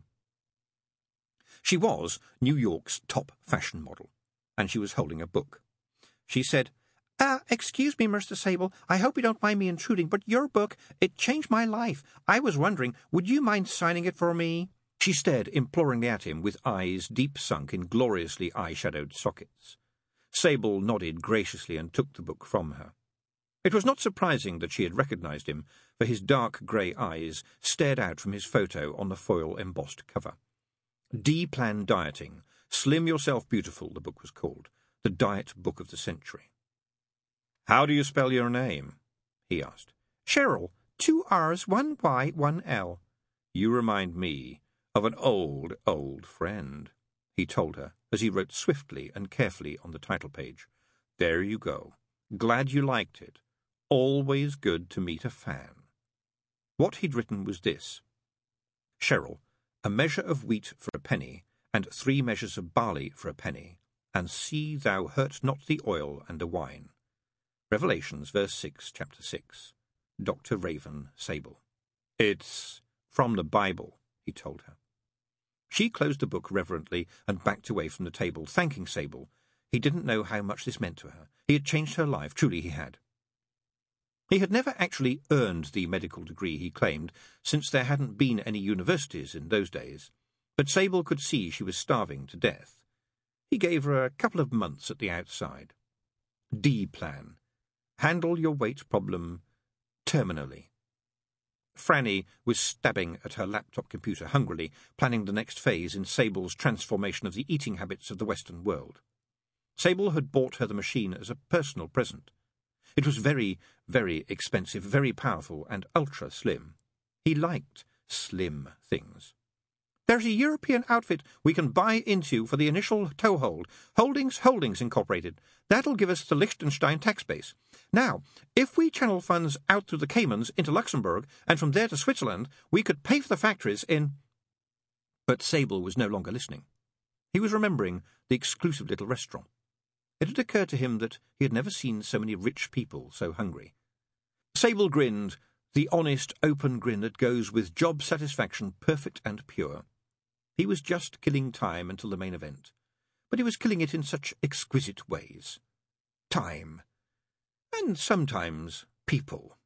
She was New York's top fashion model, and she was holding a book. She said, Uh, excuse me, Mister Sable, I hope you don't mind me intruding, but your book, it changed my life. I was wondering, would you mind signing it for me?" She stared imploringly at him with eyes deep sunk in gloriously eye-shadowed sockets. Sable nodded graciously and took the book from her. It was not surprising that she had recognized him, for his dark grey eyes stared out from his photo on the foil-embossed cover. D-Plan Dieting, Slim Yourself Beautiful, the book was called, the diet book of the century. "How do you spell your name?" he asked. "Cheryl, two R's, one Y, one L. "You remind me of an old, old friend," he told her, as he wrote swiftly and carefully on the title page. "There you go. Glad you liked it. Always good to meet a fan." What he'd written was this: "Cheryl, a measure of wheat for a penny, and three measures of barley for a penny, and see thou hurt not the oil and the wine." Revelations, verse six, chapter six. Doctor Raven Sable. "It's from the Bible," he told her. She closed the book reverently and backed away from the table, thanking Sable. He didn't know how much this meant to her. He had changed her life, truly he had. He had never actually earned the medical degree he claimed, since there hadn't been any universities in those days, but Sable could see she was starving to death. He gave her a couple of months at the outside. D-Plan. Handle your weight problem terminally. Franny was stabbing at her laptop computer hungrily, planning the next phase in Sable's transformation of the eating habits of the Western world. Sable had bought her the machine as a personal present. It was very, very expensive, very powerful, and ultra-slim. He liked slim things. "There's a European outfit we can buy into for the initial toehold, Holdings Holdings Incorporated. That'll give us the Liechtenstein tax base. Now, if we channel funds out through the Caymans into Luxembourg, and from there to Switzerland, we could pay for the factories in—" But Sable was no longer listening. He was remembering the exclusive little restaurant. It had occurred to him that he had never seen so many rich people so hungry. Sable grinned, the honest, open grin that goes with job satisfaction perfect and pure. He was just killing time until the main event, but he was killing it in such exquisite ways. Time. And sometimes people.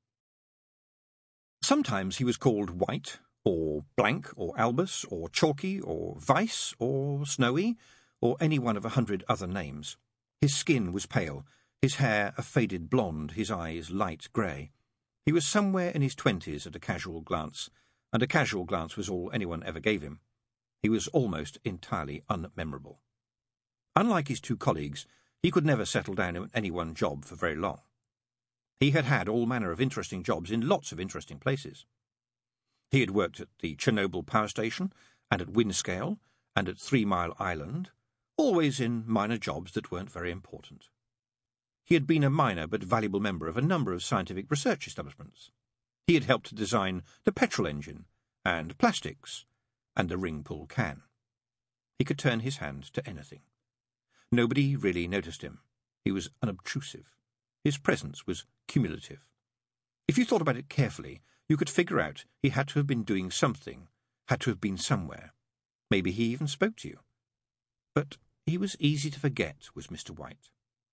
Sometimes he was called White, or Blank, or Albus, or Chalky, or Vice, or Snowy, or any one of a hundred other names. His skin was pale, his hair a faded blonde, his eyes light grey. He was somewhere in his twenties at a casual glance, and a casual glance was all anyone ever gave him. He was almost entirely unmemorable. Unlike his two colleagues, he could never settle down in any one job for very long. He had had all manner of interesting jobs in lots of interesting places. He had worked at the Chernobyl power station, and at Windscale, and at Three Mile Island, always in minor jobs that weren't very important. He had been a minor but valuable member of a number of scientific research establishments. He had helped to design the petrol engine, and plastics, and the ring-pull can. He could turn his hand to anything. Nobody really noticed him. He was unobtrusive. His presence was cumulative. If you thought about it carefully, you could figure out he had to have been doing something, had to have been somewhere. Maybe he even spoke to you. But he was easy to forget, was Mister White.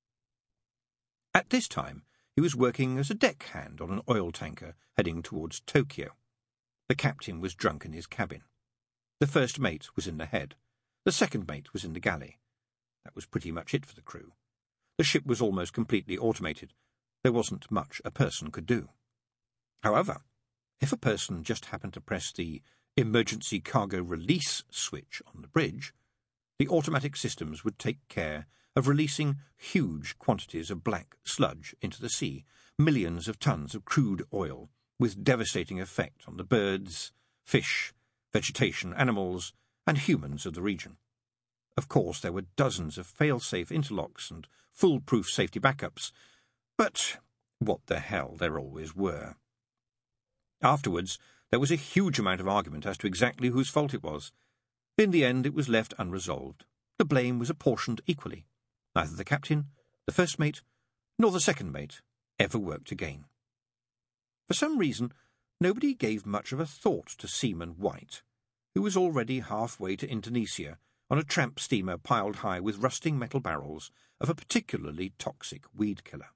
At this time, he was working as a deckhand on an oil tanker heading towards Tokyo. The captain was drunk in his cabin. The first mate was in the head. The second mate was in the galley. That was pretty much it for the crew. The ship was almost completely automated. There wasn't much a person could do. However, if a person just happened to press the emergency cargo release switch on the bridge, the automatic systems would take care of releasing huge quantities of black sludge into the sea, millions of tons of crude oil, with devastating effect on the birds, fish, vegetation, animals, and humans of the region. Of course, there were dozens of fail-safe interlocks and foolproof safety backups, but what the hell, there always were. Afterwards, there was a huge amount of argument as to exactly whose fault it was. In the end, it was left unresolved. The blame was apportioned equally. Neither the captain, the first mate, nor the second mate ever worked again. For some reason, nobody gave much of a thought to Seaman White, who was already halfway to Indonesia on a tramp steamer piled high with rusting metal barrels of a particularly toxic weed killer.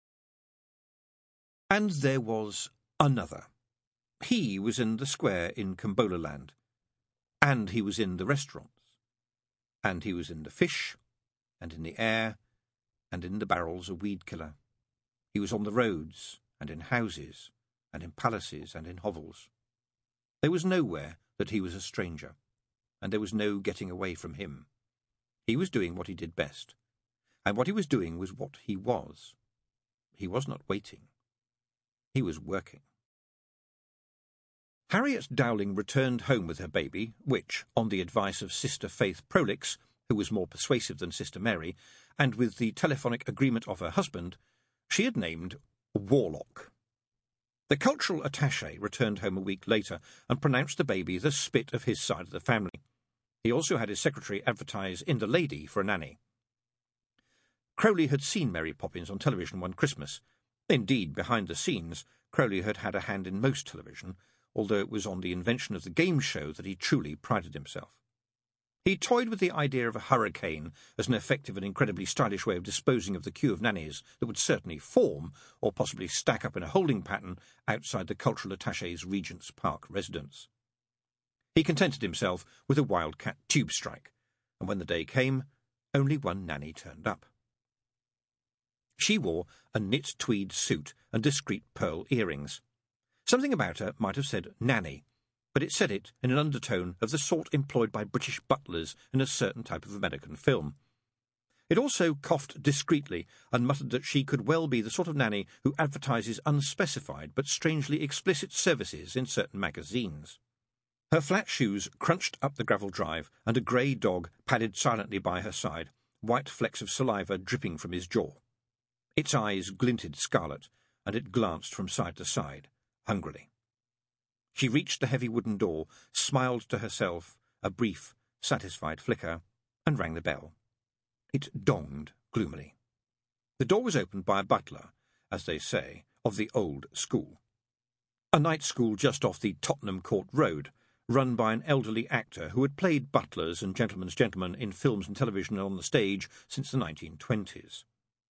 And there was another. He was in the square in Kumbolaland, and he was in the restaurants, and he was in the fish, and in the air, and in the barrels of weed killer. He was on the roads, and in houses, and in palaces, and in hovels. There was nowhere that he was a stranger, and there was no getting away from him. He was doing what he did best, and what he was doing was what he was. He was not waiting. He was working. Harriet Dowling returned home with her baby, which, on the advice of Sister Faith Prolix, who was more persuasive than Sister Mary, and with the telephonic agreement of her husband, she had named Warlock. The cultural attaché returned home a week later and pronounced the baby the spit of his side of the family. He also had his secretary advertise in The Lady for a nanny. Crowley had seen Mary Poppins on television one Christmas. Indeed, behind the scenes, Crowley had had a hand in most television, although it was on the invention of the game show that he truly prided himself. He toyed with the idea of a hurricane as an effective and incredibly stylish way of disposing of the queue of nannies that would certainly form, or possibly stack up in a holding pattern, outside the cultural attaché's Regent's Park residence. He contented himself with a wildcat tube strike, and when the day came, only one nanny turned up. She wore a knit tweed suit and discreet pearl earrings. Something about her might have said nanny, but it said it in an undertone of the sort employed by British butlers in a certain type of American film. It also coughed discreetly and muttered that she could well be the sort of nanny who advertises unspecified but strangely explicit services in certain magazines. Her flat shoes crunched up the gravel drive, and a grey dog padded silently by her side, white flecks of saliva dripping from his jaw. Its eyes glinted scarlet, and it glanced from side to side, hungrily. She reached the heavy wooden door, smiled to herself, a brief, satisfied flicker, and rang the bell. It donged gloomily. The door was opened by a butler, as they say, of the old school. A night school just off the Tottenham Court Road, run by an elderly actor who had played butlers and gentlemen's gentlemen in films and television and on the stage since the nineteen twenties.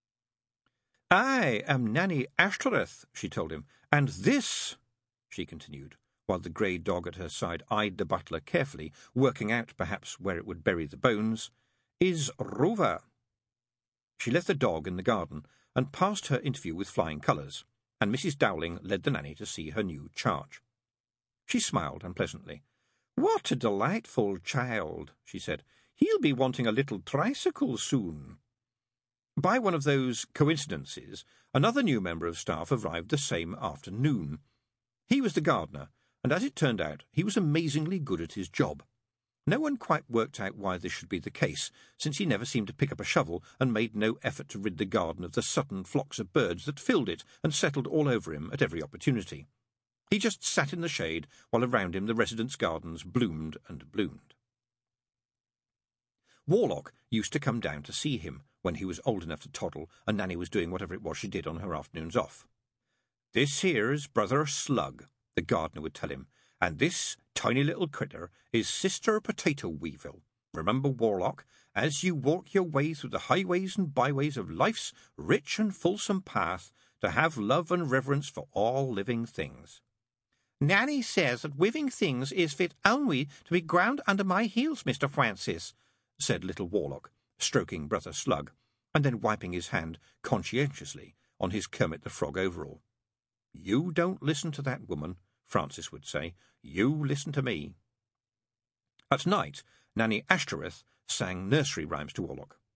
"I am Nanny Ashtoreth," she told him, "and this," she continued, while the grey dog at her side eyed the butler carefully, working out perhaps where it would bury the bones, "is Rover." She left the dog in the garden and passed her interview with flying colours, and Missus Dowling led the nanny to see her new charge. She smiled unpleasantly. "What a delightful child," she said. "He'll be wanting a little tricycle soon." By one of those coincidences, another new member of staff arrived the same afternoon. He was the gardener, and as it turned out, he was amazingly good at his job. No one quite worked out why this should be the case, since he never seemed to pick up a shovel and made no effort to rid the garden of the sudden flocks of birds that filled it and settled all over him at every opportunity. He just sat in the shade while around him the residents' gardens bloomed and bloomed. Warlock used to come down to see him when he was old enough to toddle and Nanny was doing whatever it was she did on her afternoons off. "This here's Brother Slug," the gardener would tell him, "and this tiny little critter is Sister Potato Weevil. Remember, Warlock, as you walk your way through the highways and byways of life's rich and fulsome path, to have love and reverence for all living things." "Nanny says that living things is fit only to be ground under my heels, Mister Francis," said little Warlock, stroking Brother Slug, and then wiping his hand conscientiously on his Kermit the Frog overall. "You don't listen to that woman," Francis would say. "You listen to me." At night, Nanny Ashtoreth sang nursery rhymes to Warlock.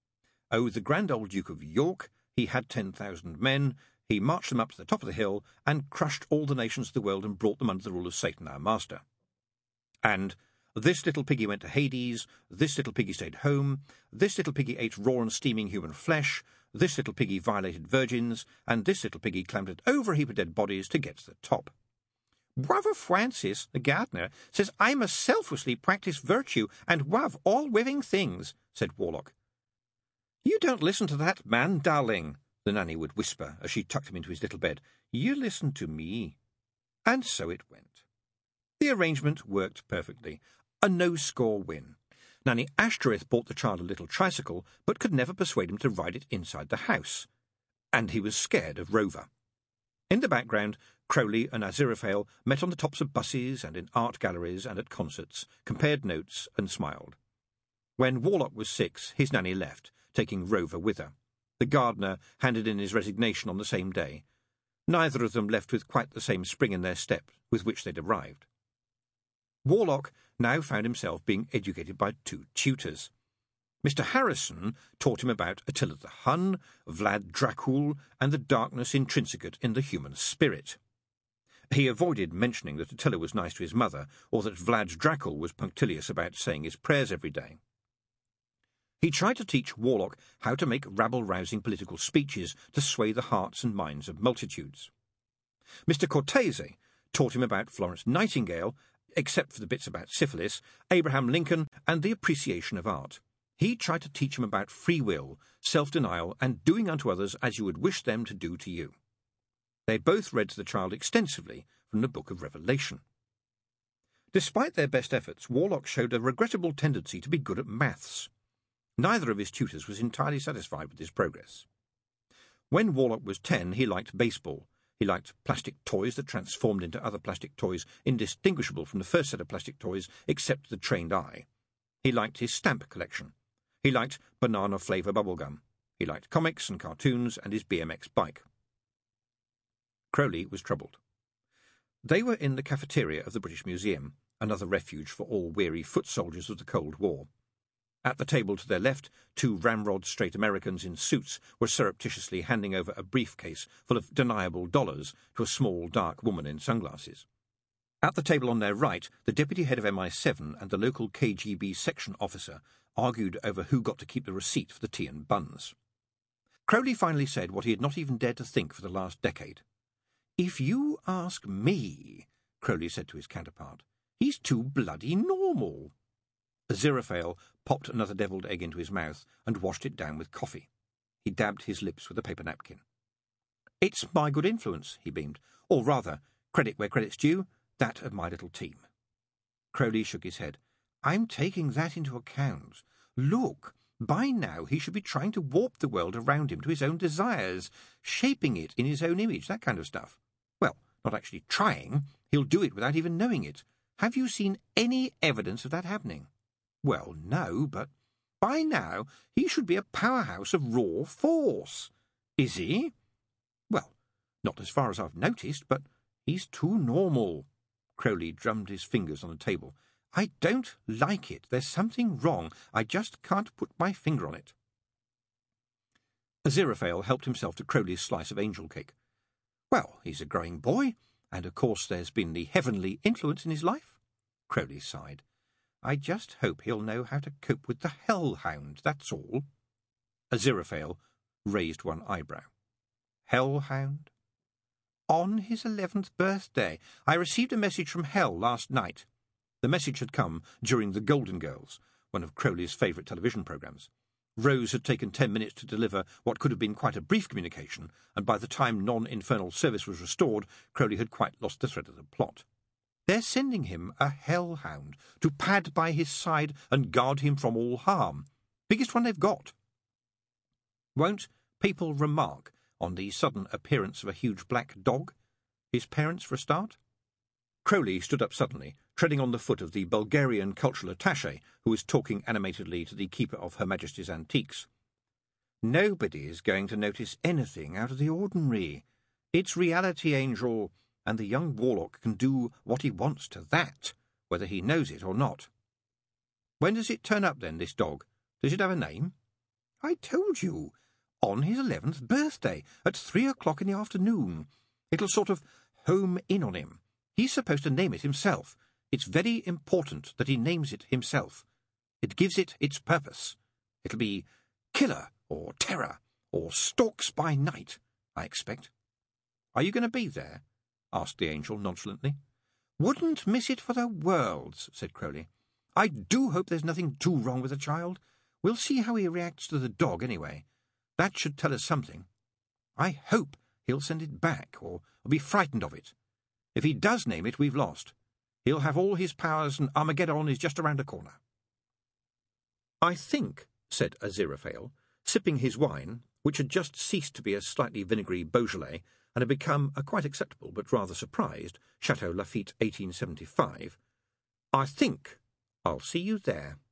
Oh, the grand old Duke of York, he had ten thousand men, he marched them up to the top of the hill, and crushed all the nations of the world and brought them under the rule of Satan our master. And this little piggy went to Hades, this little piggy stayed home, this little piggy ate raw and steaming human flesh, this little piggy violated virgins, and this little piggy clambered over a heap of dead bodies to get to the top. Brother Francis, the gardener, says I must selflessly practice virtue and love all living things, said Warlock. You don't listen to that man, darling, the nanny would whisper as she tucked him into his little bed. You listen to me. And so it went. The arrangement worked perfectly. A no-score win. Nanny Ashtoreth bought the child a little tricycle, but could never persuade him to ride it inside the house. And he was scared of Rover. In the background, Crowley and Aziraphale met on the tops of buses and in art galleries and at concerts, compared notes and smiled. When Warlock was six, his nanny left, taking Rover with her. The gardener handed in his resignation on the same day. Neither of them left with quite the same spring in their step with which they'd arrived. Warlock now found himself being educated by two tutors. Mister Harrison taught him about Attila the Hun, Vlad Dracul, and the darkness intrinsicate in the human spirit. He avoided mentioning that Attila was nice to his mother, or that Vlad Dracul was punctilious about saying his prayers every day. He tried to teach Warlock how to make rabble-rousing political speeches to sway the hearts and minds of multitudes. Mister Cortese taught him about Florence Nightingale, except for the bits about syphilis, Abraham Lincoln, and the appreciation of art. He tried to teach him about free will, self-denial, and doing unto others as you would wish them to do to you. They both read to the child extensively from the Book of Revelation. Despite their best efforts, Warlock showed a regrettable tendency to be good at maths. Neither of his tutors was entirely satisfied with his progress. When Warlock was ten, he liked baseball. He liked plastic toys that transformed into other plastic toys indistinguishable from the first set of plastic toys except the trained eye. He liked his stamp collection. He liked banana-flavour bubblegum. He liked comics and cartoons and his B M X bike. Crowley was troubled. They were in the cafeteria of the British Museum, another refuge for all weary foot soldiers of the Cold War. At the table to their left, two ramrod-straight Americans in suits were surreptitiously handing over a briefcase full of deniable dollars to a small, dark woman in sunglasses. At the table on their right, the deputy head of M I seven and the local K G B section officer argued over who got to keep the receipt for the tea and buns. Crowley finally said what he had not even dared to think for the last decade. "If you ask me," Crowley said to his counterpart, "he's too bloody normal." Aziraphale popped another devilled egg into his mouth and washed it down with coffee. He dabbed his lips with a paper napkin. "It's my good influence," he beamed, "or rather, credit where credit's due, that of my little team." Crowley shook his head. "I'm taking that into account. Look, by now he should be trying to warp the world around him to his own desires, shaping it in his own image, that kind of stuff. Well, not actually trying. He'll do it without even knowing it. Have you seen any evidence of that happening?" "Well, no, but by now he should be a powerhouse of raw force." "Is he?" "Well, not as far as I've noticed, but he's too normal." Crowley drummed his fingers on the table. "I don't like it. There's something wrong. I just can't put my finger on it." Aziraphale helped himself to Crowley's slice of angel cake. "Well, he's a growing boy, and of course there's been the heavenly influence in his life." Crowley sighed. "I just hope he'll know how to cope with the hellhound, that's all." Aziraphale raised one eyebrow. "Hellhound?" "On his eleventh birthday, I received a message from Hell last night." The message had come during The Golden Girls, one of Crowley's favourite television programmes. Rose had taken ten minutes to deliver what could have been quite a brief communication, and by the time non-infernal service was restored, Crowley had quite lost the thread of the plot. "They're sending him a hellhound to pad by his side and guard him from all harm. Biggest one they've got." "Won't people remark on the sudden appearance of a huge black dog? His parents, for a start?" Crowley stood up suddenly, treading on the foot of the Bulgarian cultural attaché, who was talking animatedly to the keeper of Her Majesty's Antiques. "Nobody is going to notice anything out of the ordinary. It's reality, Angel, and the young Warlock can do what he wants to that, whether he knows it or not." "When does it turn up, then, this dog? Does it have a name?" I told you. On his eleventh birthday, at three o'clock in the afternoon. It'll sort of home in on him. He's supposed to name it himself. It's very important that he names it himself. It gives it its purpose. It'll be Killer, or Terror, or Stalks by Night, I expect. Are you going to be there? Asked the angel nonchalantly. Wouldn't miss it for the worlds, said Crowley. I do hope there's nothing too wrong with the child. We'll see how he reacts to the dog anyway. That should tell us something. I hope he'll send it back, or, or be frightened of it. If he does name it, we've lost. He'll have all his powers, and Armageddon is just around the corner. I think, said Aziraphale, sipping his wine, which had just ceased to be a slightly vinegary Beaujolais, and had become a quite acceptable but rather surprised Chateau Lafite eighteen seventy-five, I think I'll see you there.